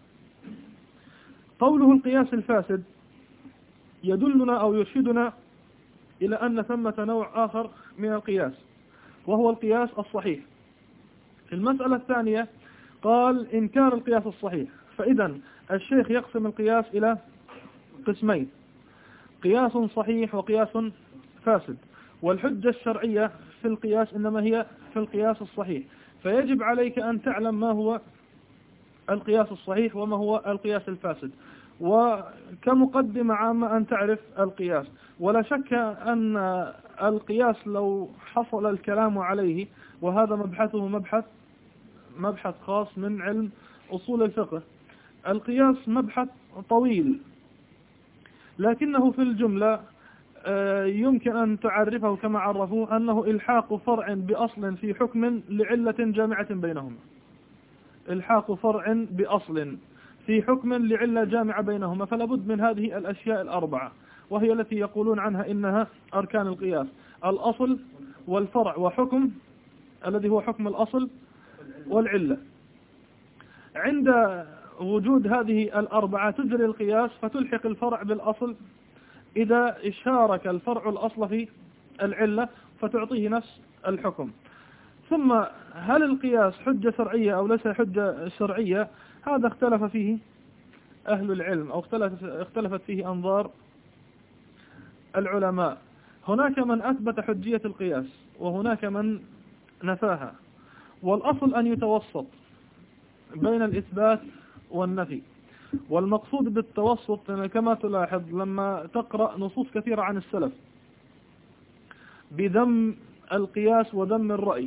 قوله القياس الفاسد يدلنا أو يرشدنا إلى أن ثمة نوع آخر من القياس، وهو القياس الصحيح. في المسألة الثانية قال إنكار القياس الصحيح. فإذا الشيخ يقسم القياس إلى قسمين: قياس صحيح وقياس فاسد. والحجة الشرعية في القياس إنما هي في القياس الصحيح، فيجب عليك أن تعلم ما هو القياس الصحيح وما هو القياس الفاسد، وكمقدمة عامة أن تعرف القياس. ولا شك أن القياس لو حصل الكلام عليه، وهذا مبحثه مبحث خاص من علم أصول الفقه، القياس مبحث طويل، لكنه في الجملة يمكن أن تعرفه كما عرفوه أنه إلحاق فرع بأصل في حكم لعلة جامعة بينهما. إلحاق فرع بأصل في حكم لعلة جامعة بينهما، فلا بد من هذه الأشياء الأربعة، وهي التي يقولون عنها إنها أركان القياس: الأصل والفرع وحكم الذي هو حكم الأصل والعلة. عند وجود هذه الأربعة تجري القياس فتلحق الفرع بالأصل إذا شارك الفرع الأصل في العلة فتعطيه نفس الحكم. ثم هل القياس حجة شرعية أو ليس حجة شرعية؟ هذا اختلف فيه أهل العلم أو اختلفت فيه أنظار العلماء. هناك من أثبت حجية القياس وهناك من نفاها، والأصل أن يتوسط بين الإثبات والنفي. والمقصود بالتوسط كما تلاحظ لما تقرأ نصوص كثيرة عن السلف بذم القياس وذم الرأي،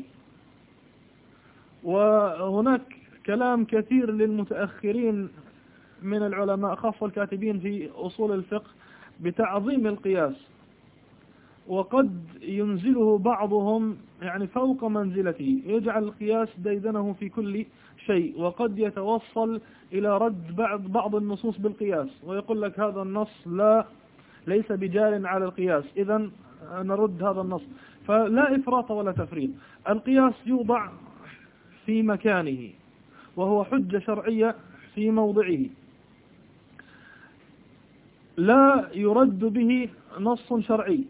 وهناك كلام كثير للمتأخرين من العلماء خاصة الكاتبين في أصول الفقه بتعظيم القياس، وقد ينزله بعضهم يعني فوق منزلته، يجعل القياس ديدنه في كل شيء، وقد يتوصل إلى رد بعض النصوص بالقياس ويقول لك هذا النص ليس بجار على القياس، إذن نرد هذا النص. فلا إفراط ولا تفريط، القياس يوضع في مكانه وهو حجة شرعية في موضعه، لا يرد به نص شرعي،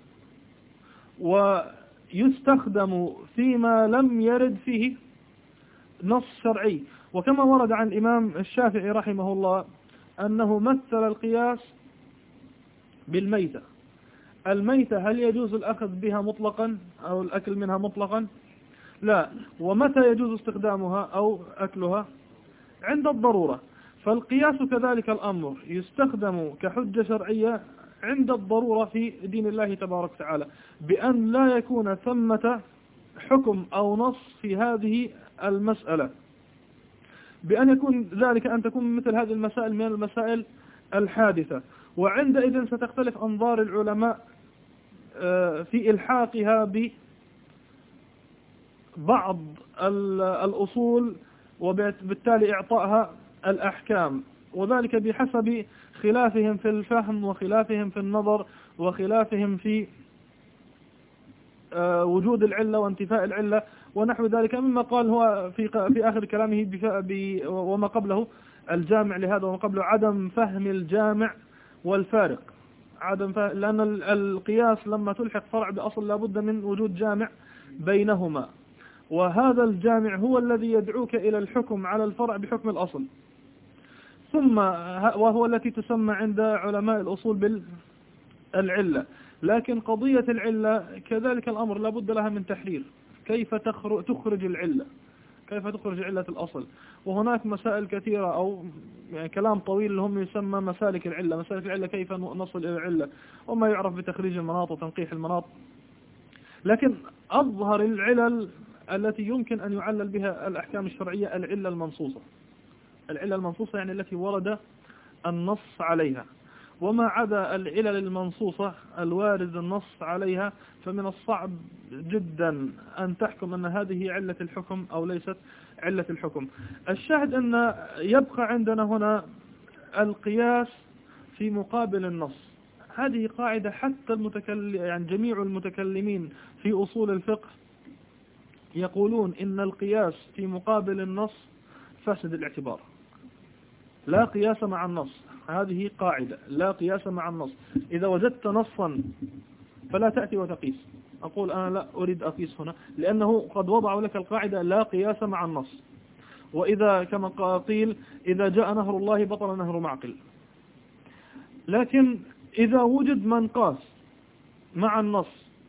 ويستخدم فيما لم يرد فيه نص شرعي. وكما ورد عن الإمام الشافعي رحمه الله أنه مثل القياس بالميتة. الميتة هل يجوز الأخذ بها مطلقا أو الأكل منها مطلقا؟ لا. ومتى يجوز استخدامها أو أكلها؟ عند الضرورة. فالقياس كذلك الأمر يستخدم كحجة شرعية عند الضرورة في دين الله تبارك وتعالى، بأن لا يكون ثمة حكم أو نص في هذه المسألة، بأن يكون ذلك أن تكون مثل هذه المسائل من المسائل الحادثة. وعندئذ ستختلف أنظار العلماء في إلحاقها ببعض الأصول وبالتالي إعطائها الأحكام، وذلك بحسب خلافهم في الفهم وخلافهم في النظر وخلافهم في وجود العلة وانتفاء العلة ونحو ذلك، مما قال هو في آخر كلامه وما قبله الجامع لهذا وما قبله عدم فهم الجامع والفارق. لأن القياس لما تلحق فرع بأصل لابد من وجود جامع بينهما، وهذا الجامع هو الذي يدعوك إلى الحكم على الفرع بحكم الأصل، ثم وهو التي تسمى عند علماء الأصول بالعلة. لكن قضية العلة كذلك الأمر لابد لها من تحرير، كيف تخرج العلة، كيف تخرج علة الأصل. وهناك مسائل كثيرة أو يعني كلام طويل هم يسمى مسالك العلة. مسالك العلة كيف نصل إلى العلة، وما يعرف بتخريج المناط وتنقيح المناط. لكن أظهر العلل التي يمكن أن يعلل بها الأحكام الشرعية العلة المنصوصة. العلة المنصوصة يعني التي ورد النص عليها، وما عدا العلل المنصوصة الوارد النص عليها فمن الصعب جدا أن تحكم أن هذه علة الحكم أو ليست علة الحكم. الشاهد أن يبقى عندنا هنا القياس في مقابل النص. هذه قاعدة حتى يعني جميع المتكلمين في أصول الفقه يقولون إن القياس في مقابل النص فاسد الاعتبار. لا قياس مع النص، هذه قاعدة، لا قياس مع النص. إذا وجدت نصا فلا تأتي وتقيس. أقول أنا لا أريد أقيس هنا لأنه قد وضعوا لك القاعدة لا قياس مع النص. وإذا كما قيل إذا جاء نهر الله بطل نهر معقل. لكن إذا وجد من قاس مع النص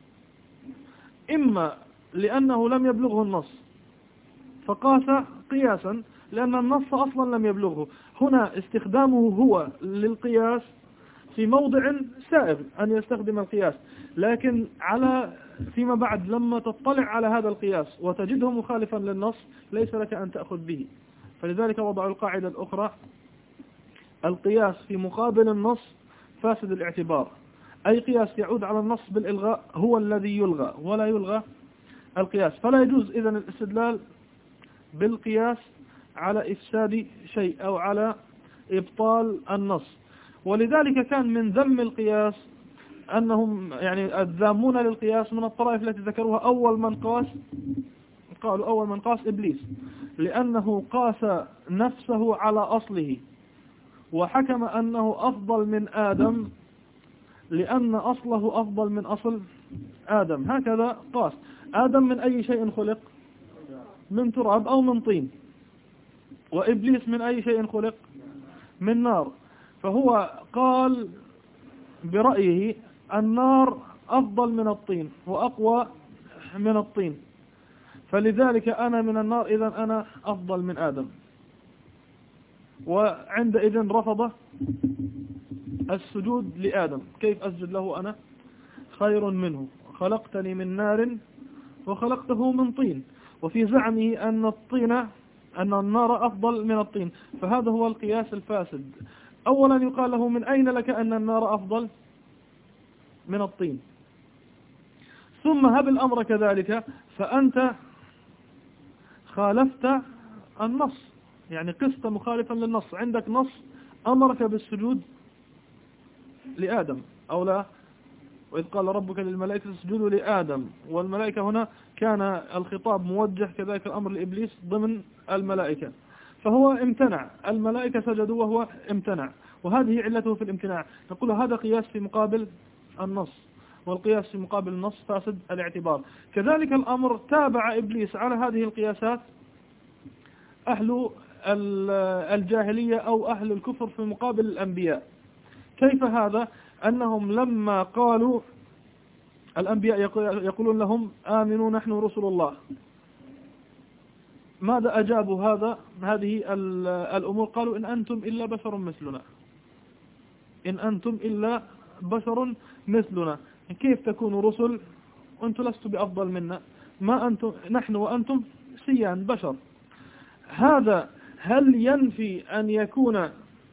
إما لأنه لم يبلغه النص فقاس قياسا لأن النص أصلا لم يبلغه، هنا استخدامه هو للقياس في موضع سائغ أن يستخدم القياس، لكن فيما بعد لما تطلع على هذا القياس وتجده مخالفا للنص ليس لك أن تأخذ به. فلذلك وضعوا القاعدة الأخرى القياس في مقابل النص فاسد الاعتبار، أي قياس يعود على النص بالإلغاء هو الذي يلغى ولا يلغى القياس. فلا يجوز إذن الاستدلال بالقياس على إفساد شيء أو على إبطال النص. ولذلك كان من ذم القياس أنهم يعني الذامون للقياس من الطرائف التي ذكروها أول من قاس إبليس، لأنه قاس نفسه على أصله وحكم أنه أفضل من آدم لأن أصله أفضل من أصل آدم. هكذا قاس. آدم من أي شيء خلق؟ من تراب أو من طين. وإبليس من أي شيء خلق؟ من نار. فهو قال برأيه النار أفضل من الطين وأقوى من الطين، فلذلك أنا من النار، إذن أنا أفضل من آدم. وعندئذ رفض السجود لآدم. كيف أسجد له أنا خير منه؟ خلقتني من نار وخلقته من طين. وفي زعمه أن النار أفضل من الطين. فهذا هو القياس الفاسد. أولا يقال له من أين لك أن النار أفضل من الطين؟ ثم هب الأمر كذلك فأنت خالفت النص، يعني قست مخالفا للنص. عندك نص أمرك بالسجود لآدم أو لا؟ وإذ قال ربك للملائكة اسجدوا لآدم، والملائكة هنا كان الخطاب موجه كذلك الأمر لإبليس ضمن الملائكة، فهو امتنع. الملائكة سجدوا وهو امتنع، وهذه علته في الامتناع. نقول هذا قياس في مقابل النص، والقياس في مقابل النص فاسد الاعتبار. كذلك الأمر تابع إبليس على هذه القياسات أهل الجاهلية أو أهل الكفر في مقابل الأنبياء. كيف هذا؟ أنهم لما قالوا الأنبياء يقولون لهم آمنوا نحن رسل الله، ماذا أجابوا هذه الأمور؟ قالوا إن أنتم إلا بشر مثلنا، إن أنتم إلا بشر مثلنا. كيف تكونوا رسل وأنتم لستوا بأفضل منا؟ ما أنتم نحن وأنتم سيان بشر. هذا هل ينفي أن يكون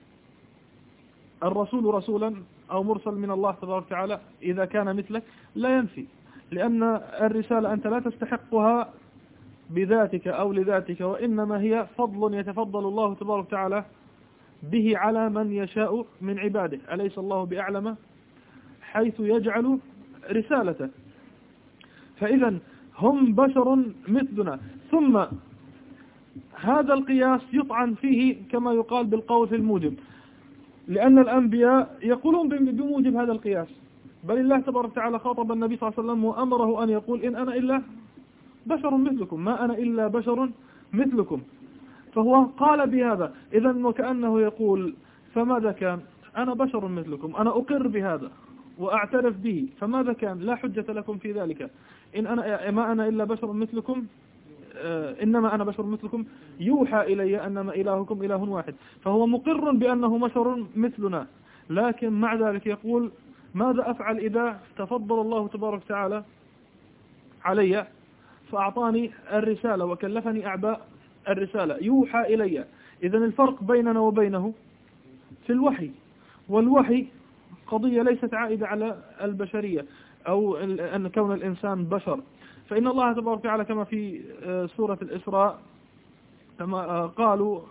الرسول رسولا أو مرسل من الله تبارك وتعالى إذا كان مثلك؟ لا ينفي، لأن الرسالة أنت لا تستحقها بذاتك أو لذاتك، وإنما هي فضل يتفضل الله تبارك وتعالى به على من يشاء من عباده. أليس الله بأعلم حيث يجعل رسالته؟ فإذا هم بشر مثلنا. ثم هذا القياس يطعن فيه كما يقال بالقول في الموجب، لأن الأنبياء يقولون بموجب هذا القياس، بل الله تبارك وتعالى خاطب النبي صلى الله عليه وسلم وأمره أن يقول إن أنا إلا بشر مثلكم، ما أنا إلا بشر مثلكم. فهو قال بهذا، إذن وكأنه يقول فماذا كان؟ أنا بشر مثلكم، أنا أقر بهذا وأعترف به، فماذا كان؟ لا حجة لكم في ذلك. إن أنا ما أنا إلا بشر مثلكم، إنما أنا بشر مثلكم يوحى إلي أنما إلهكم إله واحد. فهو مقر بأنه بشر مثلنا، لكن مع ذلك يقول ماذا أفعل إذا تفضل الله تبارك وتعالى علي فأعطاني الرسالة وكلفني أعباء الرسالة يوحى إلي؟ إذن الفرق بيننا وبينه في الوحي، والوحي قضية ليست عائدة على البشرية أو أن كون الإنسان بشر. فإن الله تبارك وتعالى كما في سورة الإسراء كما قالوا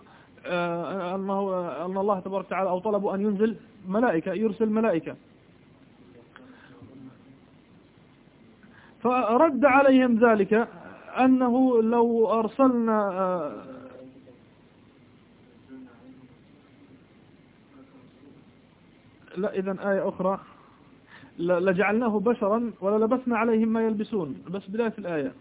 أن الله تبارك وتعالى أو طلبوا أن ينزل ملائكة، يرسل ملائكة، فرد عليهم ذلك أنه لو أرسلنا لا إذن آية أخرى لجعلناه بشرا وللبسنا عليهم ما يلبسون، بس بداية الآية.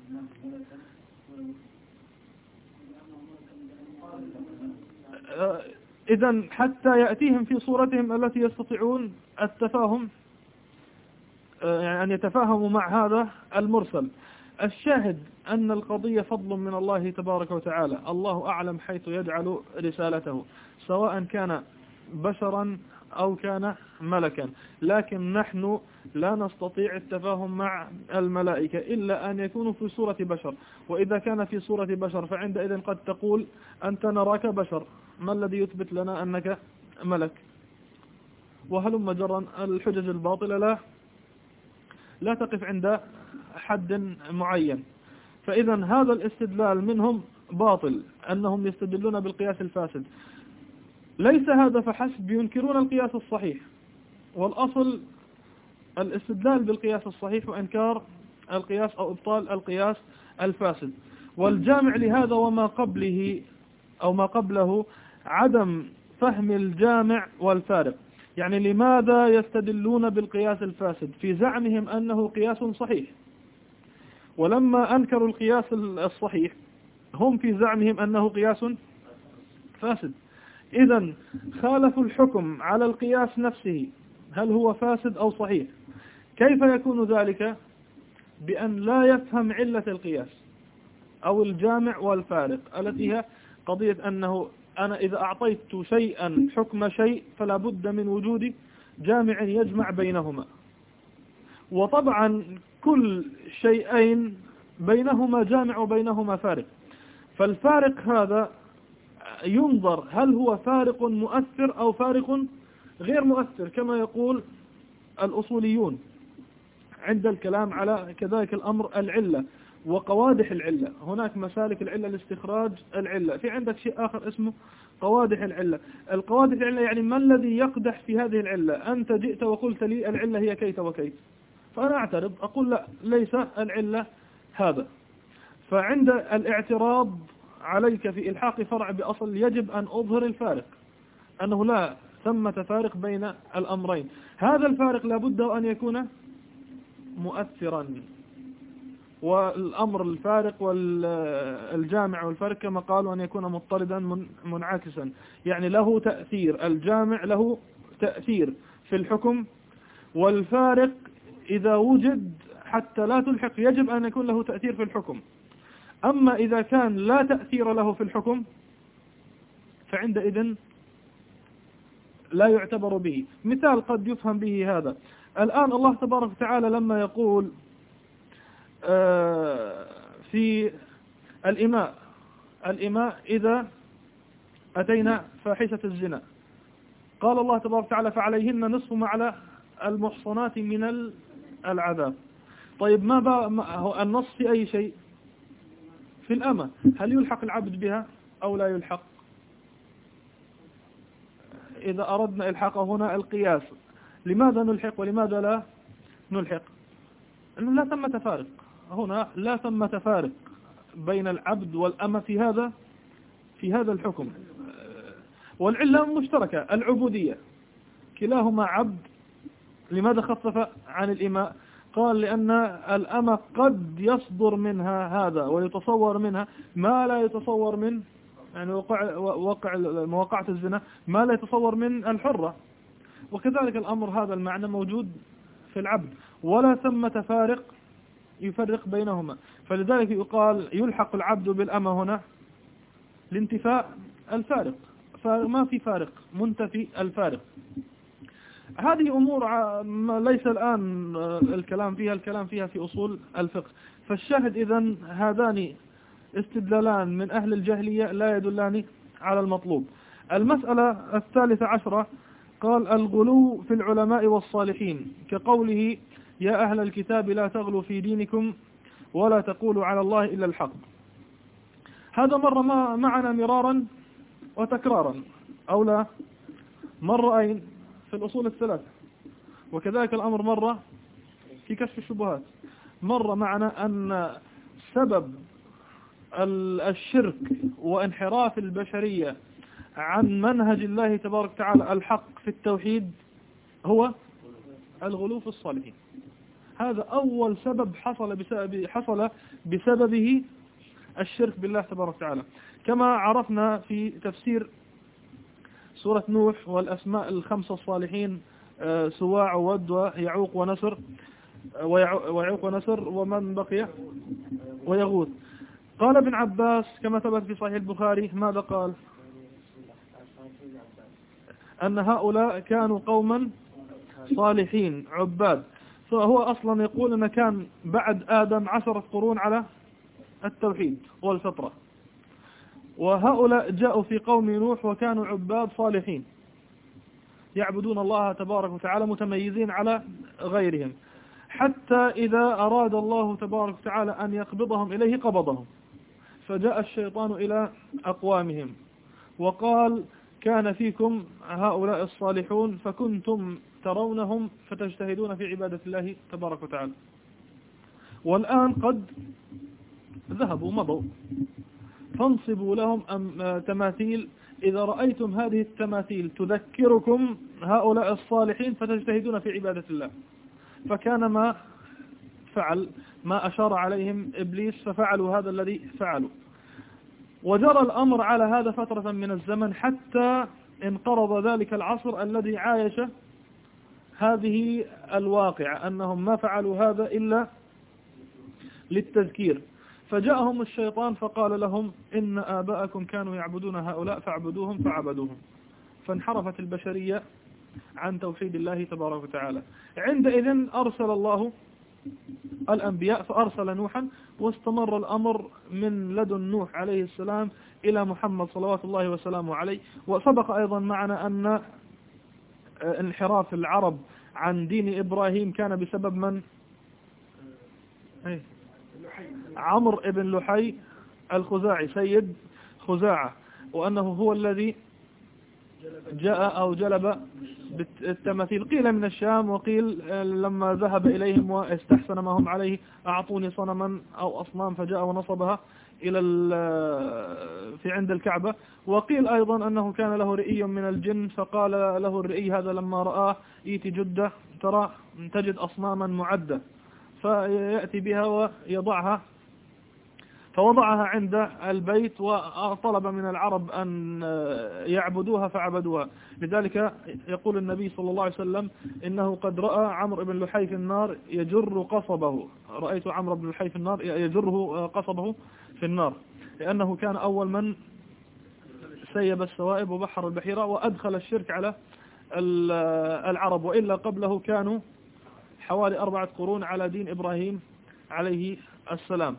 إذن حتى يأتيهم في صورتهم التي يستطيعون التفاهم، يعني أن يتفاهموا مع هذا المرسل. الشاهد أن القضية فضل من الله تبارك وتعالى، الله أعلم حيث يجعل رسالته، سواء كان بشرا أو كان ملكا. لكن نحن لا نستطيع التفاهم مع الملائكة إلا أن يكونوا في صورة بشر، وإذا كان في صورة بشر فعندئذ قد تقول أنت نراك بشر، ما الذي يثبت لنا أنك ملك؟ وهلم جرا الحجج الباطلة لا تقف عند حد معين. فإذا هذا الاستدلال منهم باطل، أنهم يستدلون بالقياس الفاسد. ليس هذا فحسب، ينكرون القياس الصحيح، والأصل الاستدلال بالقياس الصحيح وإنكار القياس أو إبطال القياس الفاسد. والجامع لهذا وما قبله أو ما قبله عدم فهم الجامع والفارق. يعني لماذا يستدلون بالقياس الفاسد في زعمهم أنه قياس صحيح، ولما أنكروا القياس الصحيح هم في زعمهم أنه قياس فاسد؟ إذن خالفوا الحكم على القياس نفسه، هل هو فاسد أو صحيح؟ كيف يكون ذلك؟ بأن لا يفهم علة القياس أو الجامع والفارق، التي هي قضية أنه أنا إذا أعطيت شيئا حكم شيء فلا بد من وجود جامع يجمع بينهما، وطبعا كل شيئين بينهما جامع وبينهما فارق. فالفارق هذا ينظر هل هو فارق مؤثر أو فارق غير مؤثر، كما يقول الأصوليون عند الكلام على كذلك الأمر العلة وقوادح العلة. هناك مسالك العلة لاستخراج العلة، في عندك شيء آخر اسمه قوادح العلة. القوادح العلة يعني ما الذي يقدح في هذه العلة؟ أنت جئت وقلت لي العلة هي كيت وكيت، فأنا أعترض أقول لا، ليس العلة هذا. فعند الاعتراض عليك في إلحاق فرع بأصل يجب أن أظهر الفارق، أنه لا ثمة فارق بين الأمرين. هذا الفارق لابد أن يكون مؤثرا، والأمر الفارق والجامع والفارق كما قالوا أن يكون مضطردا منعكسا، يعني له تأثير. الجامع له تأثير في الحكم، والفارق إذا وجد حتى لا تلحق يجب أن يكون له تأثير في الحكم. أما إذا كان لا تأثير له في الحكم فعندئذ لا يعتبر به. مثال قد يفهم به هذا، الآن الله تبارك وتعالى لما يقول في الإماء إذا أتينا فاحشة الزنا، قال الله تبارك وتعالى فعليهن نصف ما على المحصنات من العذاب. طيب ما النص في أي شيء؟ في الأمة. هل يلحق العبد بها أو لا يلحق؟ إذا أردنا إلحاق هنا القياس، لماذا نلحق ولماذا لا نلحق؟ أنه لا ثمة فارق هنا، لا ثمة فارق بين العبد والأمة في هذا الحكم، والعلة مشتركة العبودية، كلاهما عبد. لماذا خفف عن الإماء؟ قال لأن الأمة قد يصدر منها هذا ويتصور منها ما لا يتصور من يعني مواقعة الزنا ما لا يتصور من الحرة، وكذلك الأمر هذا المعنى موجود في العبد، ولا ثمة فارق يفرق بينهما. فلذلك يقال يلحق العبد بالأمة هنا لانتفاء الفارق، فما في فارق، منتفي الفارق. هذه أمور ليس الآن الكلام فيها في أصول الفقه. فالشاهد إذن هذان استدلالان من أهل الجاهلية لا يدلان على المطلوب. المسألة 13 قال الغلو في العلماء والصالحين، كقوله يا أهل الكتاب لا تغلوا في دينكم ولا تقولوا على الله إلا الحق. هذا مر معنا مرارا وتكرارا أو لا؟ مر أين؟ في الأصول الثلاثة، وكذلك الأمر مر في كشف الشبهات. مر معنا أن سبب الشرك وانحراف البشرية عن منهج الله تبارك وتعالى الحق في التوحيد هو الغلو في الصالحين. هذا أول سبب حصل بسببه الشرك بالله تبارك وتعالى، كما عرفنا في تفسير سورة نوح والأسماء الخمسة الصالحين سواع وود ويعوق ونسر ومن بقي ويغوث. قال ابن عباس كما ثبت في صحيح البخاري ماذا قال؟ أن هؤلاء كانوا قوما صالحين عباد. فهو أصلا يقول أن كان بعد آدم 10 قرون على التوحيد والفطرة، وهؤلاء جاءوا في قوم نوح وكانوا عباد صالحين يعبدون الله تبارك وتعالى متميزين على غيرهم، حتى إذا أراد الله تبارك وتعالى أن يقبضهم إليه قبضهم. فجاء الشيطان إلى أقوامهم وقال كان فيكم هؤلاء الصالحون فكنتم ترونهم فتجتهدون في عبادة الله تبارك وتعالى، والآن قد ذهبوا مضوا، فانصبوا لهم تماثيل، إذا رأيتم هذه التماثيل تذكركم هؤلاء الصالحين فتجتهدون في عبادة الله. فكان ما فعل ما أشار عليهم إبليس، ففعلوا هذا الذي فعلوا. وجرى الأمر على هذا فترة من الزمن حتى انقرض ذلك العصر الذي عايش هذه الواقع، أنهم ما فعلوا هذا إلا للتذكير. فجاءهم الشيطان فقال لهم إن آباءكم كانوا يعبدون هؤلاء فاعبدوهم فعبدوهم، فانحرفت البشرية عن توحيد الله تبارك وتعالى. عندئذ أرسل الله الأنبياء، فأرسل نوحا، واستمر الأمر من لدن نوح عليه السلام إلى محمد صلوات الله وسلامه عليه. وسبق أيضا معنا أن انحراف العرب عن دين إبراهيم كان بسبب من؟ عمرو بن لحي الخزاعي سيد خزاعة، وأنه هو الذي جاء أو جلب بالتماثيل، قيل من الشام، وقيل لما ذهب إليهم واستحسن ما هم عليه أعطوني صنما أو أصنام، فجاء ونصبها في عند الكعبة. وقيل أيضا أنه كان له رئي من الجن، فقال له الرئي هذا لما رآه إيتي جدة ترى تجد أصناما معدة، فيأتي بها ويضعها، فوضعها عند البيت وطلب من العرب أن يعبدوها فعبدوها. لذلك يقول النبي صلى الله عليه وسلم إنه قد رأى عمرو بن لحي في النار يجر قصبه، رأيت عمرو بن لحي في النار يجره قصبه في النار، لأنه كان أول من سيب السوائب وبحر البحيرة وأدخل الشرك على العرب، وإلا قبله كانوا حوالي 4 قرون على دين إبراهيم عليه السلام.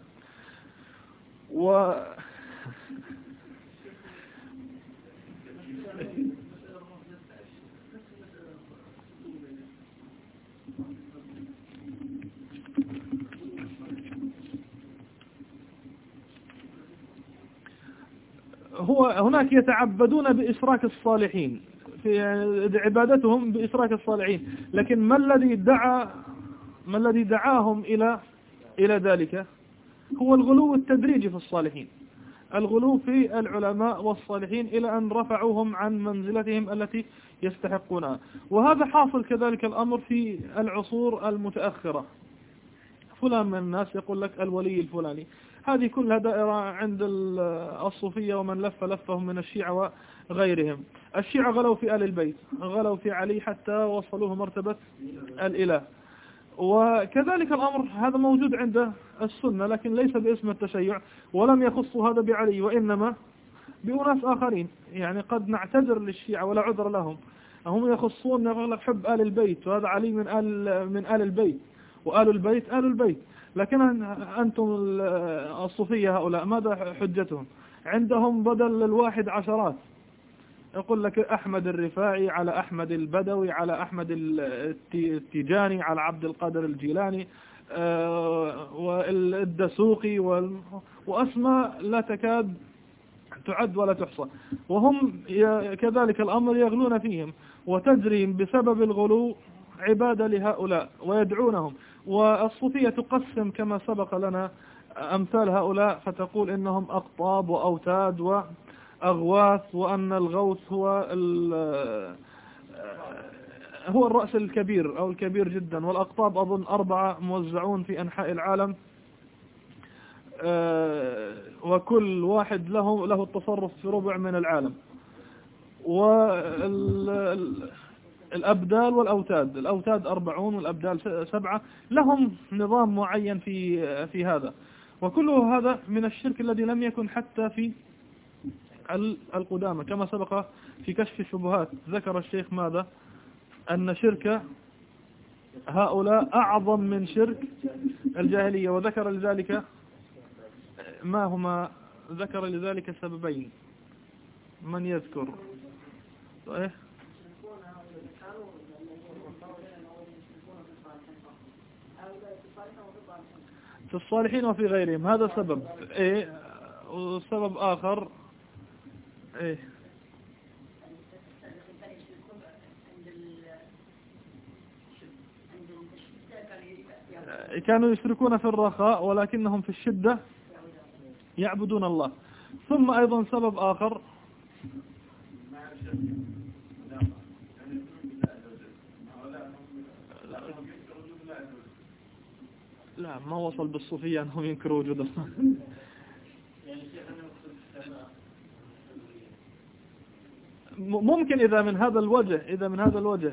هناك يتعبدون بإشراك الصالحين، في عبادتهم بإشراك الصالحين، لكن ما الذي دعاهم إلى ذلك؟ هو الغلو التدريجي في الصالحين، الغلو في العلماء والصالحين إلى أن رفعوهم عن منزلتهم التي يستحقونها. وهذا حاصل كذلك الأمر في العصور المتأخرة. فلان من الناس يقول لك الولي الفلاني، هذه كلها دائرة عند الصوفية ومن لفهم من الشيعة وغيرهم. الشيعة غلوا في آل البيت، غلوا في علي حتى وصلوه مرتبة الإله. وكذلك الأمر هذا موجود عند السنة، لكن ليس باسم التشيع، ولم يخصوا هذا بعلي وإنما بأناس آخرين. يعني قد نعتذر للشيعة ولا عذر لهم، هم يخصون يقول لك حب آل البيت، وهذا علي من آل البيت، وآل البيت آل البيت. لكن أنتم الصوفية هؤلاء ماذا حجتهم؟ عندهم بدل الواحد عشرات، يقول لك أحمد الرفاعي على أحمد البدوي على أحمد التيجاني على عبد القادر الجيلاني والدسوقي وأسماء لا تكاد تعد ولا تحصى، وهم كذلك الأمر يغلون فيهم، وتجري بسبب الغلو عبادة لهؤلاء ويدعونهم. والصوفية تقسم كما سبق لنا أمثال هؤلاء، فتقول إنهم أقطاب وأوتاد وأغواث، وأن الغوث هو الرأس الكبير أو الكبير جدا، والأقطاب أظن 4 موزعون في أنحاء العالم، وكل واحد له التصرف في ربع من العالم. والأبدال والأوتاد، الأوتاد 40 والأبدال 7، لهم نظام معين في هذا. وكله هذا من الشرك الذي لم يكن حتى في القدامى، كما سبق في كشف الشبهات ذكر الشيخ ماذا؟ أن شرك هؤلاء أعظم من شرك الجاهلية، وذكر لذلك ما هما؟ ذكر لذلك سببين، من يذكر؟ صحيح؟ في الصالحين وفي غيرهم، هذا سبب. إيه؟ وسبب آخر إيه؟ كانوا يشركون في الرخاء ولكنهم في الشدة يعبدون الله. ثم أيضا سبب آخر، لا ما وصل بالصوفية أنهم ينكروا وجود الله. ممكن إذا من هذا الوجه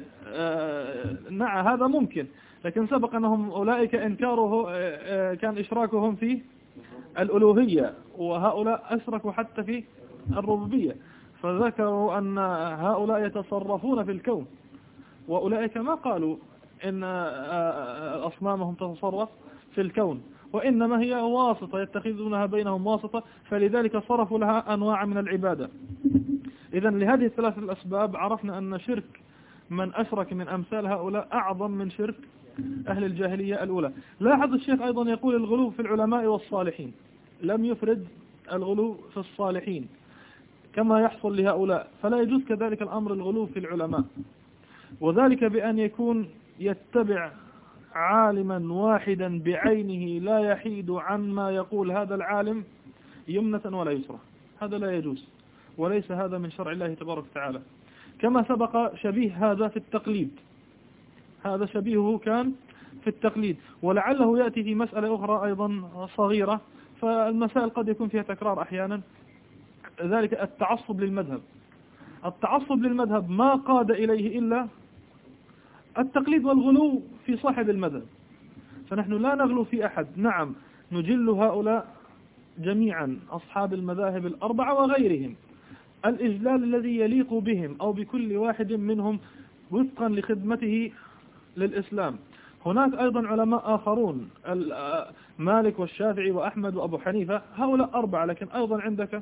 نعم هذا ممكن، لكن سبق أنهم أولئك إنكاره كان إشراكهم في الألوهية، وهؤلاء أشركوا حتى في الربوبية، فذكروا أن هؤلاء يتصرفون في الكون، وأولئك ما قالوا إن أصنامهم تتصرف في الكون، وإنما هي واسطة يتخذونها بينهم واسطة، فلذلك صرفوا لها أنواع من العبادة. إذن لهذه الثلاث الأسباب عرفنا أن شرك من أشرك من أمثال هؤلاء أعظم من شرك أهل الجاهلية الأولى. لاحظ الشيخ أيضا يقول الغلو في العلماء والصالحين، لم يفرد الغلو في الصالحين كما يحصل لهؤلاء، فلا يجوز كذلك الأمر الغلو في العلماء، وذلك بأن يكون يتبع عالما واحدا بعينه لا يحيد عن ما يقول هذا العالم يمنة ولا يسرى، هذا لا يجوز، وليس هذا من شرع الله تبارك وتعالى. كما سبق شبيه هذا في التقليد، هذا شبيهه كان في التقليد، ولعله يأتي في مسألة أخرى أيضا صغيرة، فالمسائل قد يكون فيها تكرار أحيانا، ذلك التعصب للمذهب. التعصب للمذهب ما قاد إليه إلا التقليد والغلو في صاحب المذهب، فنحن لا نغلو في أحد، نعم نجل هؤلاء جميعا أصحاب المذاهب الأربعة وغيرهم الإجلال الذي يليق بهم أو بكل واحد منهم وفقا لخدمته للإسلام. هناك أيضا علماء آخرون، مالك والشافعي وأحمد وأبو حنيفة، هؤلاء أربعة، لكن أيضا عندك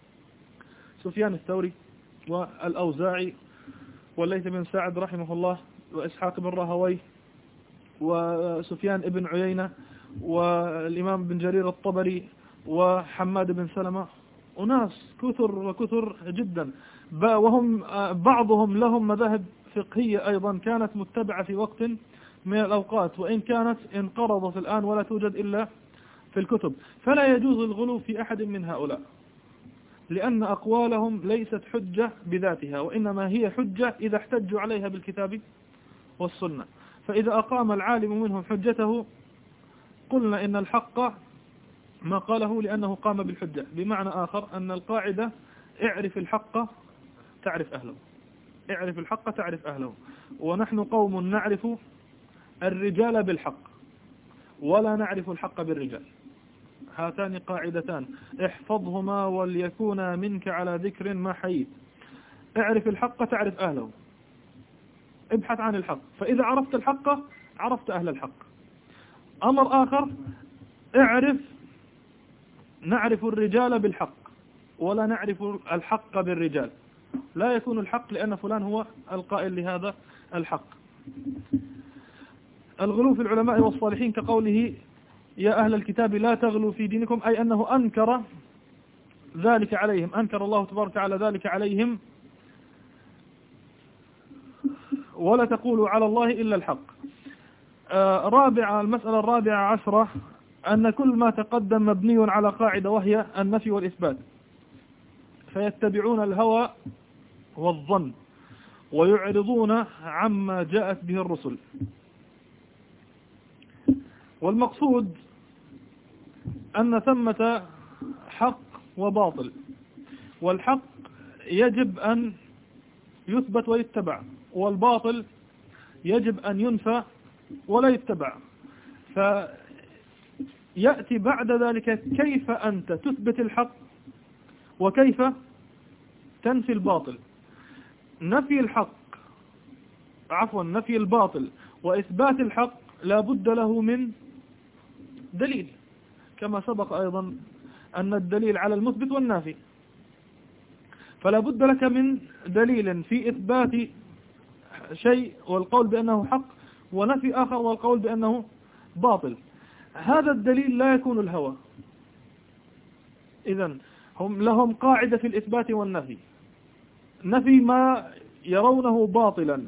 سفيان الثوري والأوزاعي والليث بن سعد رحمه الله وإسحاق بن راهويه وسفيان بن عيينة والإمام بن جرير الطبري وحماد بن سلمة، أناس كثر وكثر جدا، وهم بعضهم لهم مذاهب فقهية أيضا كانت متبعة في وقت من الأوقات، وإن كانت انقرضت الآن ولا توجد إلا في الكتب. فلا يجوز الغلو في أحد من هؤلاء، لأن أقوالهم ليست حجة بذاتها، وإنما هي حجة إذا احتجوا عليها بالكتاب والسنة. فإذا أقام العالم منهم حجته قلنا إن الحق ما قاله لأنه قام بالحجة. بمعنى آخر أن القاعدة اعرف الحق تعرف أهله، اعرف الحق تعرف أهله، ونحن قوم نعرف الرجال بالحق ولا نعرف الحق بالرجال، هاتان قاعدتان احفظهما وليكونا منك على ذكر ما حييت. اعرف الحق تعرف أهله، ابحث عن الحق، فإذا عرفت الحق عرفت أهل الحق. أمر آخر نعرف الرجال بالحق ولا نعرف الحق بالرجال، لا يكون الحق لأن فلان هو القائل لهذا الحق. الغلو في العلماء والصالحين كقوله يا أهل الكتاب لا تغلوا في دينكم، أي أنه أنكر ذلك عليهم، أنكر الله تبارك وتعالى ذلك عليهم، ولا تقولوا على الله إلا الحق. المسألة الرابعة عشرة أن كل ما تقدم مبني على قاعدة وهي النفي والإثبات، فيتبعون الهوى والظن ويعرضون عما جاءت به الرسل. والمقصود أن ثمة حق وباطل، والحق يجب أن يثبت ويتبع، والباطل يجب أن ينفى ولا يتبع. فيأتي بعد ذلك كيف أنت تثبت الحق وكيف تنفي الباطل. نفي الباطل وإثبات الحق لا بد له من دليل، كما سبق أيضا أن الدليل على المثبت والنافي، فلا بد لك من دليل في إثبات شيء والقول بأنه حق، ونفي آخر والقول بأنه باطل. هذا الدليل لا يكون الهوى. إذن هم لهم قاعدة في الإثبات والنفي، نفي ما يرونه باطلا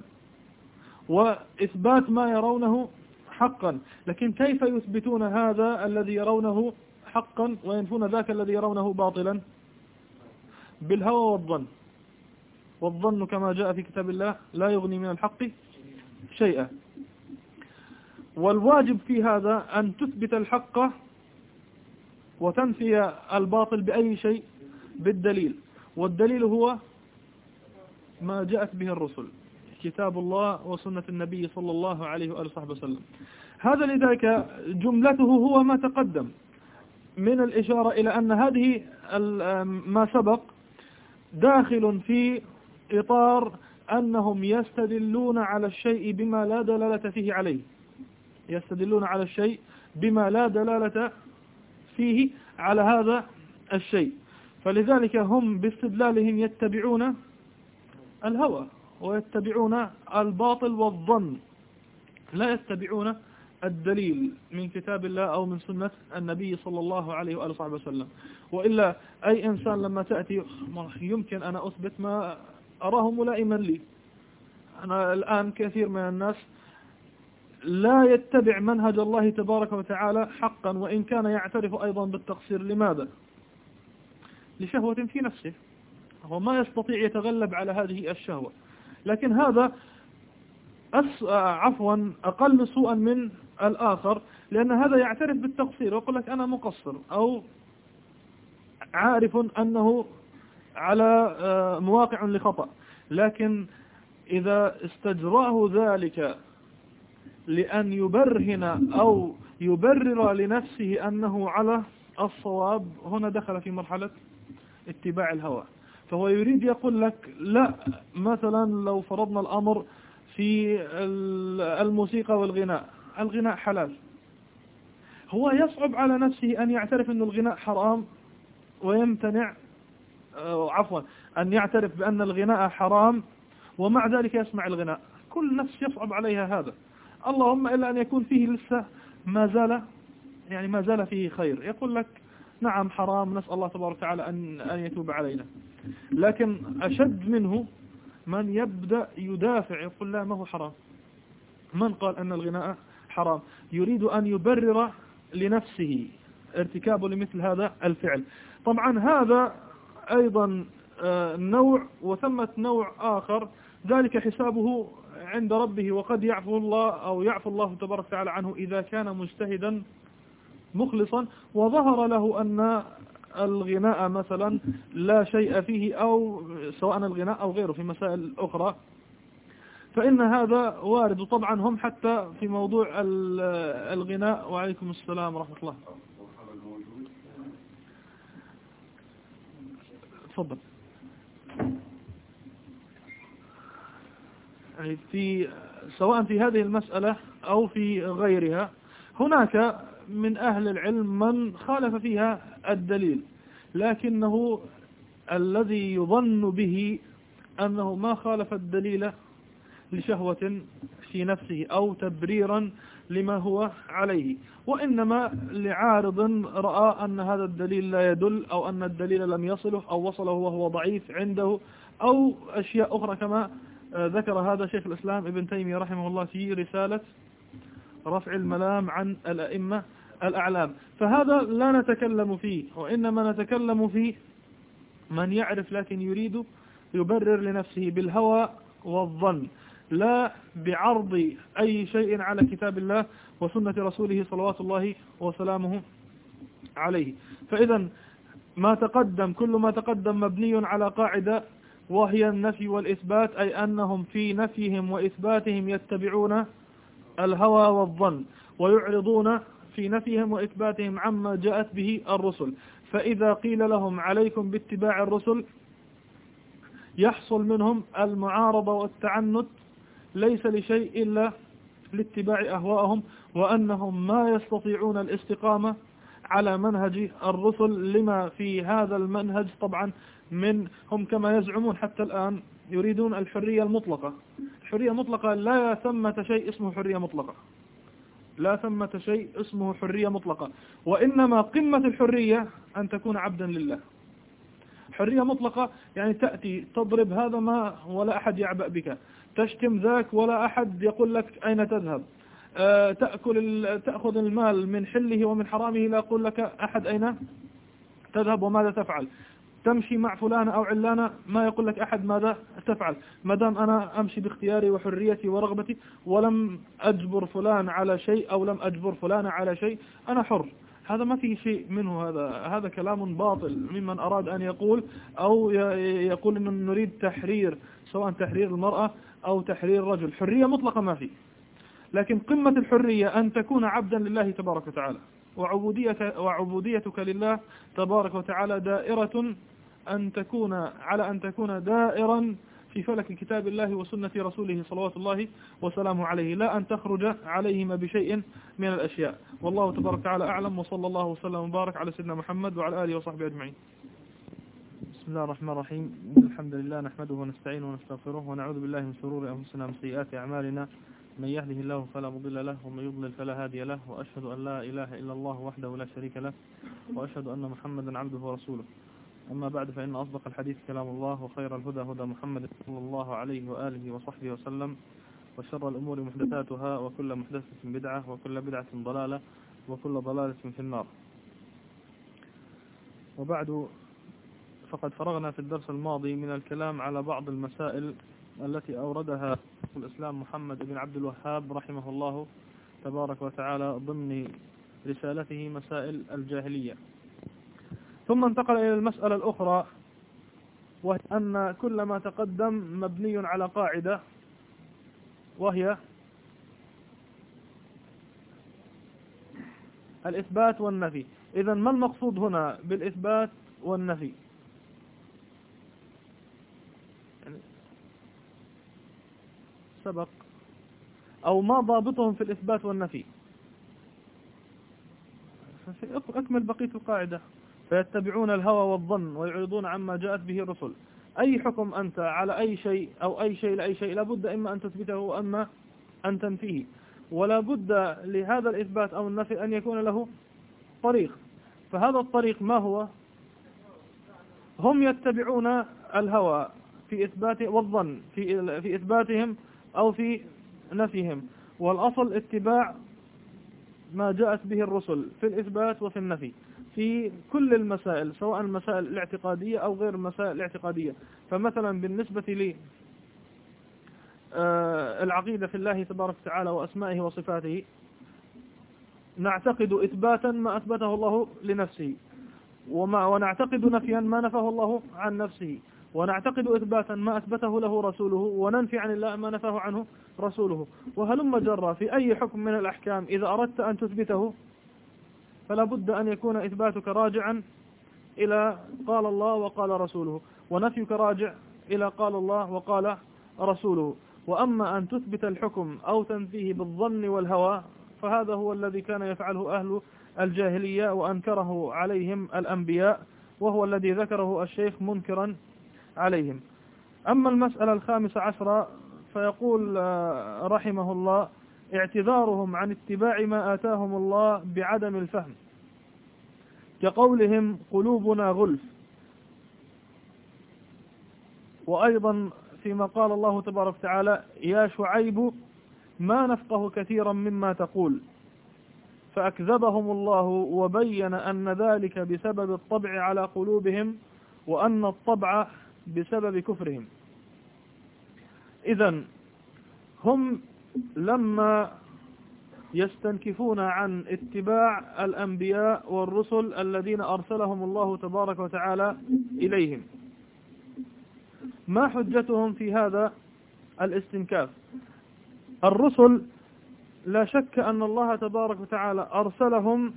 وإثبات ما يرونه حقا، لكن كيف يثبتون هذا الذي يرونه حقا وينفون ذاك الذي يرونه باطلا بالهوى والظن. والظن كما جاء في كتاب الله لا يغني من الحق شيئا. والواجب في هذا أن تثبت الحق وتنفي الباطل بأي شيء؟ بالدليل. والدليل هو ما جاءت به الرسل، كتاب الله وسنة النبي صلى الله عليه وآله وسلم. هذا لذلك جملته هو ما تقدم من الإشارة إلى أن هذه ما سبق داخل في إطار أنهم يستدلون على الشيء بما لا دلالة فيه عليه، يستدلون على الشيء بما لا دلالة فيه على هذا الشيء. فلذلك هم باستدلالهم يتبعون الهوى ويتبعون الباطل والظن، لا يتبعون الدليل من كتاب الله أو من سنة النبي صلى الله عليه وآله وسلم. وإلا أي إنسان لما تأتي يمكن أنا أثبت ما أراه ملائما لي. أنا الآن كثير من الناس لا يتبع منهج الله تبارك وتعالى حقا وإن كان يعترف أيضا بالتقصير. لماذا؟ لشهوة في نفسه، هو ما يستطيع يتغلب على هذه الشهوة. لكن هذا أقل سوءا من الآخر، لأن هذا يعترف بالتقصير ويقول لك أنا مقصر أو عارف أنه على مواقع لخطأ، لكن إذا استجراه ذلك لأن يبرهن أو يبرر لنفسه أنه على الصواب، هنا دخل في مرحلة اتباع الهوى. فهو يريد يقول لك لا، مثلا لو فرضنا الأمر في الموسيقى والغناء، الغناء حلال، هو يصعب على نفسه أن يعترف أن الغناء حرام ويمتنع أن يعترف بأن الغناء حرام ومع ذلك يسمع الغناء. كل نفس يصعب عليها هذا، اللهم إلا أن يكون فيه لسه ما زال فيه خير، يقول لك نعم حرام، نسأل الله تبارك وتعالى أن يتوب علينا. لكن أشد منه من يبدأ يدافع، يقول لا ما هو حرام، من قال أن الغناء حرام؟ يريد أن يبرر لنفسه ارتكابه لمثل هذا الفعل. طبعا هذا أيضا نوع، وثمة نوع آخر ذلك حسابه عند ربه، وقد يعفو الله تبارك وتعالى عنه إذا كان مجتهدا مخلصا وظهر له أن الغناء مثلا لا شيء فيه، أو سواء الغناء أو غيره في مسائل أخرى، فإن هذا وارد. وطبعا هم حتى في موضوع الغناء، وعليكم السلام ورحمة الله، تفضل. يعني سواء في هذه المسألة أو في غيرها هناك من أهل العلم من خالف فيها الدليل، لكنه الذي يظن به أنه ما خالف الدليل لشهوة في نفسه أو تبريرا لما هو عليه، وإنما لعارض رأى أن هذا الدليل لا يدل، أو أن الدليل لم يصله أو وصله وهو ضعيف عنده، أو أشياء أخرى، كما ذكر هذا شيخ الإسلام ابن تيمية رحمه الله في رسالة رفع الملام عن الأئمة الأعلام. فهذا لا نتكلم فيه، وإنما نتكلم فيه من يعرف لكن يريد يبرر لنفسه بالهوى والظن، لا بعرض أي شيء على كتاب الله وسنة رسوله صلوات الله وسلامه عليه. فإذا كل ما تقدم مبني على قاعدة، وهي النفي والإثبات، أي أنهم في نفيهم وإثباتهم يتبعون الهوى والظن، ويعرضون في نفيهم وإثباتهم عما جاءت به الرسل. فإذا قيل لهم عليكم باتباع الرسل يحصل منهم المعارضة والتعنت، ليس لشيء إلا لاتباع أهواءهم، وأنهم ما يستطيعون الاستقامة على منهج الرسل لما في هذا المنهج. طبعا هم كما يزعمون حتى الآن يريدون الحرية المطلقة. الحرية المطلقة لا ثمة شيء اسمه حرية مطلقة، لا ثمة شيء اسمه حرية مطلقة، وإنما قمة الحرية أن تكون عبدا لله. حرية مطلقة يعني تأتي تضرب هذا ما ولا أحد يعبأ بك، تشتم ذاك ولا أحد يقول لك أين تذهب، تأخذ المال من حله ومن حرامه، لا يقول لك أحد أين تذهب وماذا تفعل. تمشي مع فلان أو علانة، ما يقول لك أحد ماذا تفعل، ما دام أنا أمشي باختياري وحريتي ورغبتي ولم أجبر فلان على شيء أو لم أجبر فلان على شيء، أنا حر. هذا ما فيه شيء منه، هذا كلام باطل ممن أراد أن يقول أو يقول أن نريد تحرير، سواء تحرير المرأة أو تحرير الرجل. حرية مطلقة ما فيه، لكن قمة الحرية أن تكون عبدا لله تبارك وتعالى، وعبوديتك لله تبارك وتعالى دائرة أن تكون دائرا في فلك كتاب الله وسنة رسوله صلوات الله وسلامه عليه، لا أن تخرج عليهما بشيء من الأشياء. والله تبارك وتعالى أعلم، وصلى الله وسلم وبارك على سيدنا محمد وعلى آله وصحبه أجمعين. بسم الله الرحمن الرحيم. الحمد لله نحمده ونستعينه ونستغفره ونعوذ بالله من شرور أنفسنا ومن سيئات أعمالنا، من يهده الله فلا مضل له ومن يضلل فلا هادي له، وأشهد أن لا إله إلا الله وحده لا شريك له، وأشهد أن محمدا عبده ورسوله. أما بعد، فإن أصدق الحديث كلام الله، وخير الهدى هدى محمد صلى الله عليه وآله وصحبه وسلم، وشر الأمور محدثاتها، وكل محدثة بدعة، وكل بدعة ضلالة، وكل ضلالة في النار. وبعد، فقد فرغنا في الدرس الماضي من الكلام على بعض المسائل التي أوردها الإسلام محمد بن عبد الوهاب رحمه الله تبارك وتعالى ضمن رسالته مسائل الجاهلية. ثم انتقل إلى المسألة الأخرى، وهي أن كل ما تقدم مبني على قاعدة، وهي الإثبات والنفي. إذن ما المقصود هنا بالإثبات والنفي؟ يعني سبق أو ما ضابطهم في الإثبات والنفي؟ أكمل بقية القاعدة: فيتبعون الهوى والظن ويعرضون عما جاءت به الرسل. أي حكم أنت على أي شيء أو أي شيء لأي شيء لابد إما أن تثبته وأما أن تنفيه، ولا بد لهذا الإثبات أو النفي أن يكون له طريق. فهذا الطريق ما هو؟ هم يتبعون الهوى في إثبات والظن في إثباتهم أو في نفيهم، والأصل اتباع ما جاءت به الرسل في الإثبات وفي النفي في كل المسائل، سواء المسائل الاعتقادية أو غير المسائل الاعتقادية. فمثلا بالنسبة لي العقيدة في الله تبارك وتعالى وأسمائه وصفاته، نعتقد إثباتا ما أثبته الله لنفسه، ونعتقد نفيا ما نفاه الله عن نفسه، ونعتقد إثباتا ما أثبته له رسوله، وننفي عن الله ما نفاه عنه رسوله. وهلم جرى في أي حكم من الأحكام إذا أردت أن تثبته فلا بد أن يكون إثباتك راجعا إلى قال الله وقال رسوله، ونفيك راجع إلى قال الله وقال رسوله. وأما أن تثبت الحكم أو تنفيه بالظن والهوى فهذا هو الذي كان يفعله أهل الجاهلية وأنكره عليهم الأنبياء، وهو الذي ذكره الشيخ منكرا عليهم. أما المسألة 15 فيقول رحمه الله: اعتذارهم عن اتباع ما آتاهم الله بعدم الفهم، كقولهم قلوبنا غلف. وأيضا فيما قال الله تبارك وتعالى: يا شعيب ما نفقه كثيرا مما تقول، فأكذبهم الله وبين أن ذلك بسبب الطبع على قلوبهم، وأن الطبع بسبب كفرهم. إذن هم لما يستنكفون عن اتباع الأنبياء والرسل الذين أرسلهم الله تبارك وتعالى إليهم، ما حجتهم في هذا الاستنكاف؟ الرسل لا شك أن الله تبارك وتعالى أرسلهم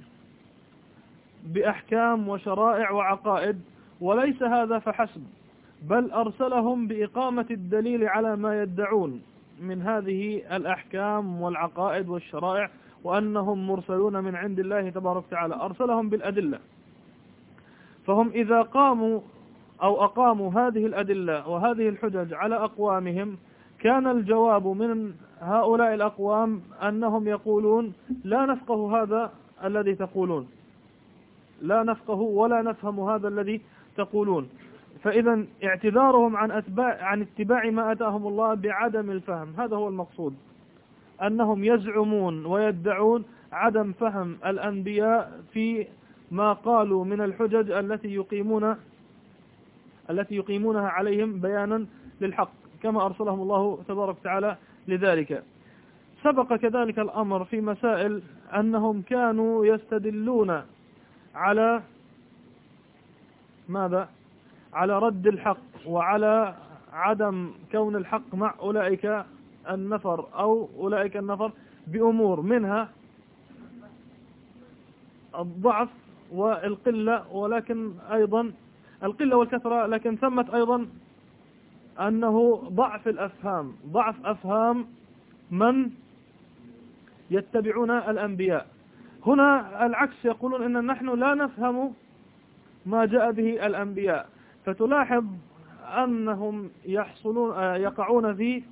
بأحكام وشرائع وعقائد، وليس هذا فحسب، بل أرسلهم بإقامة الدليل على ما يدعون من هذه الأحكام والعقائد والشرائع، وأنهم مرسلون من عند الله تبارك وتعالى. أرسلهم بالأدلة، فهم إذا قاموا أو أقاموا هذه الأدلة وهذه الحجج على أقوامهم، كان الجواب من هؤلاء الأقوام أنهم يقولون: لا نفقه هذا الذي تقولون، لا نفقه ولا نفهم هذا الذي تقولون. فإذا اعتذارهم عن اتباع ما أتاهم الله بعدم الفهم، هذا هو المقصود. أنهم يزعمون ويدعون عدم فهم الأنبياء في ما قالوا من الحجج التي يقيمونها عليهم بيانا للحق، كما أرسلهم الله تبارك وتعالى لذلك. سبق كذلك الأمر في مسائل أنهم كانوا يستدلون على ماذا؟ على رد الحق وعلى عدم كون الحق مع أولئك النفر أو أولئك النفر بأمور منها الضعف والقلة، ولكن أيضا القلة والكثرة، لكن ثمت أيضا أنه ضعف الأفهام، ضعف أفهام من يتبعون الأنبياء. هنا العكس، يقولون إن نحن لا نفهم ما جاء به الأنبياء، فتلاحظ أنهم يقعون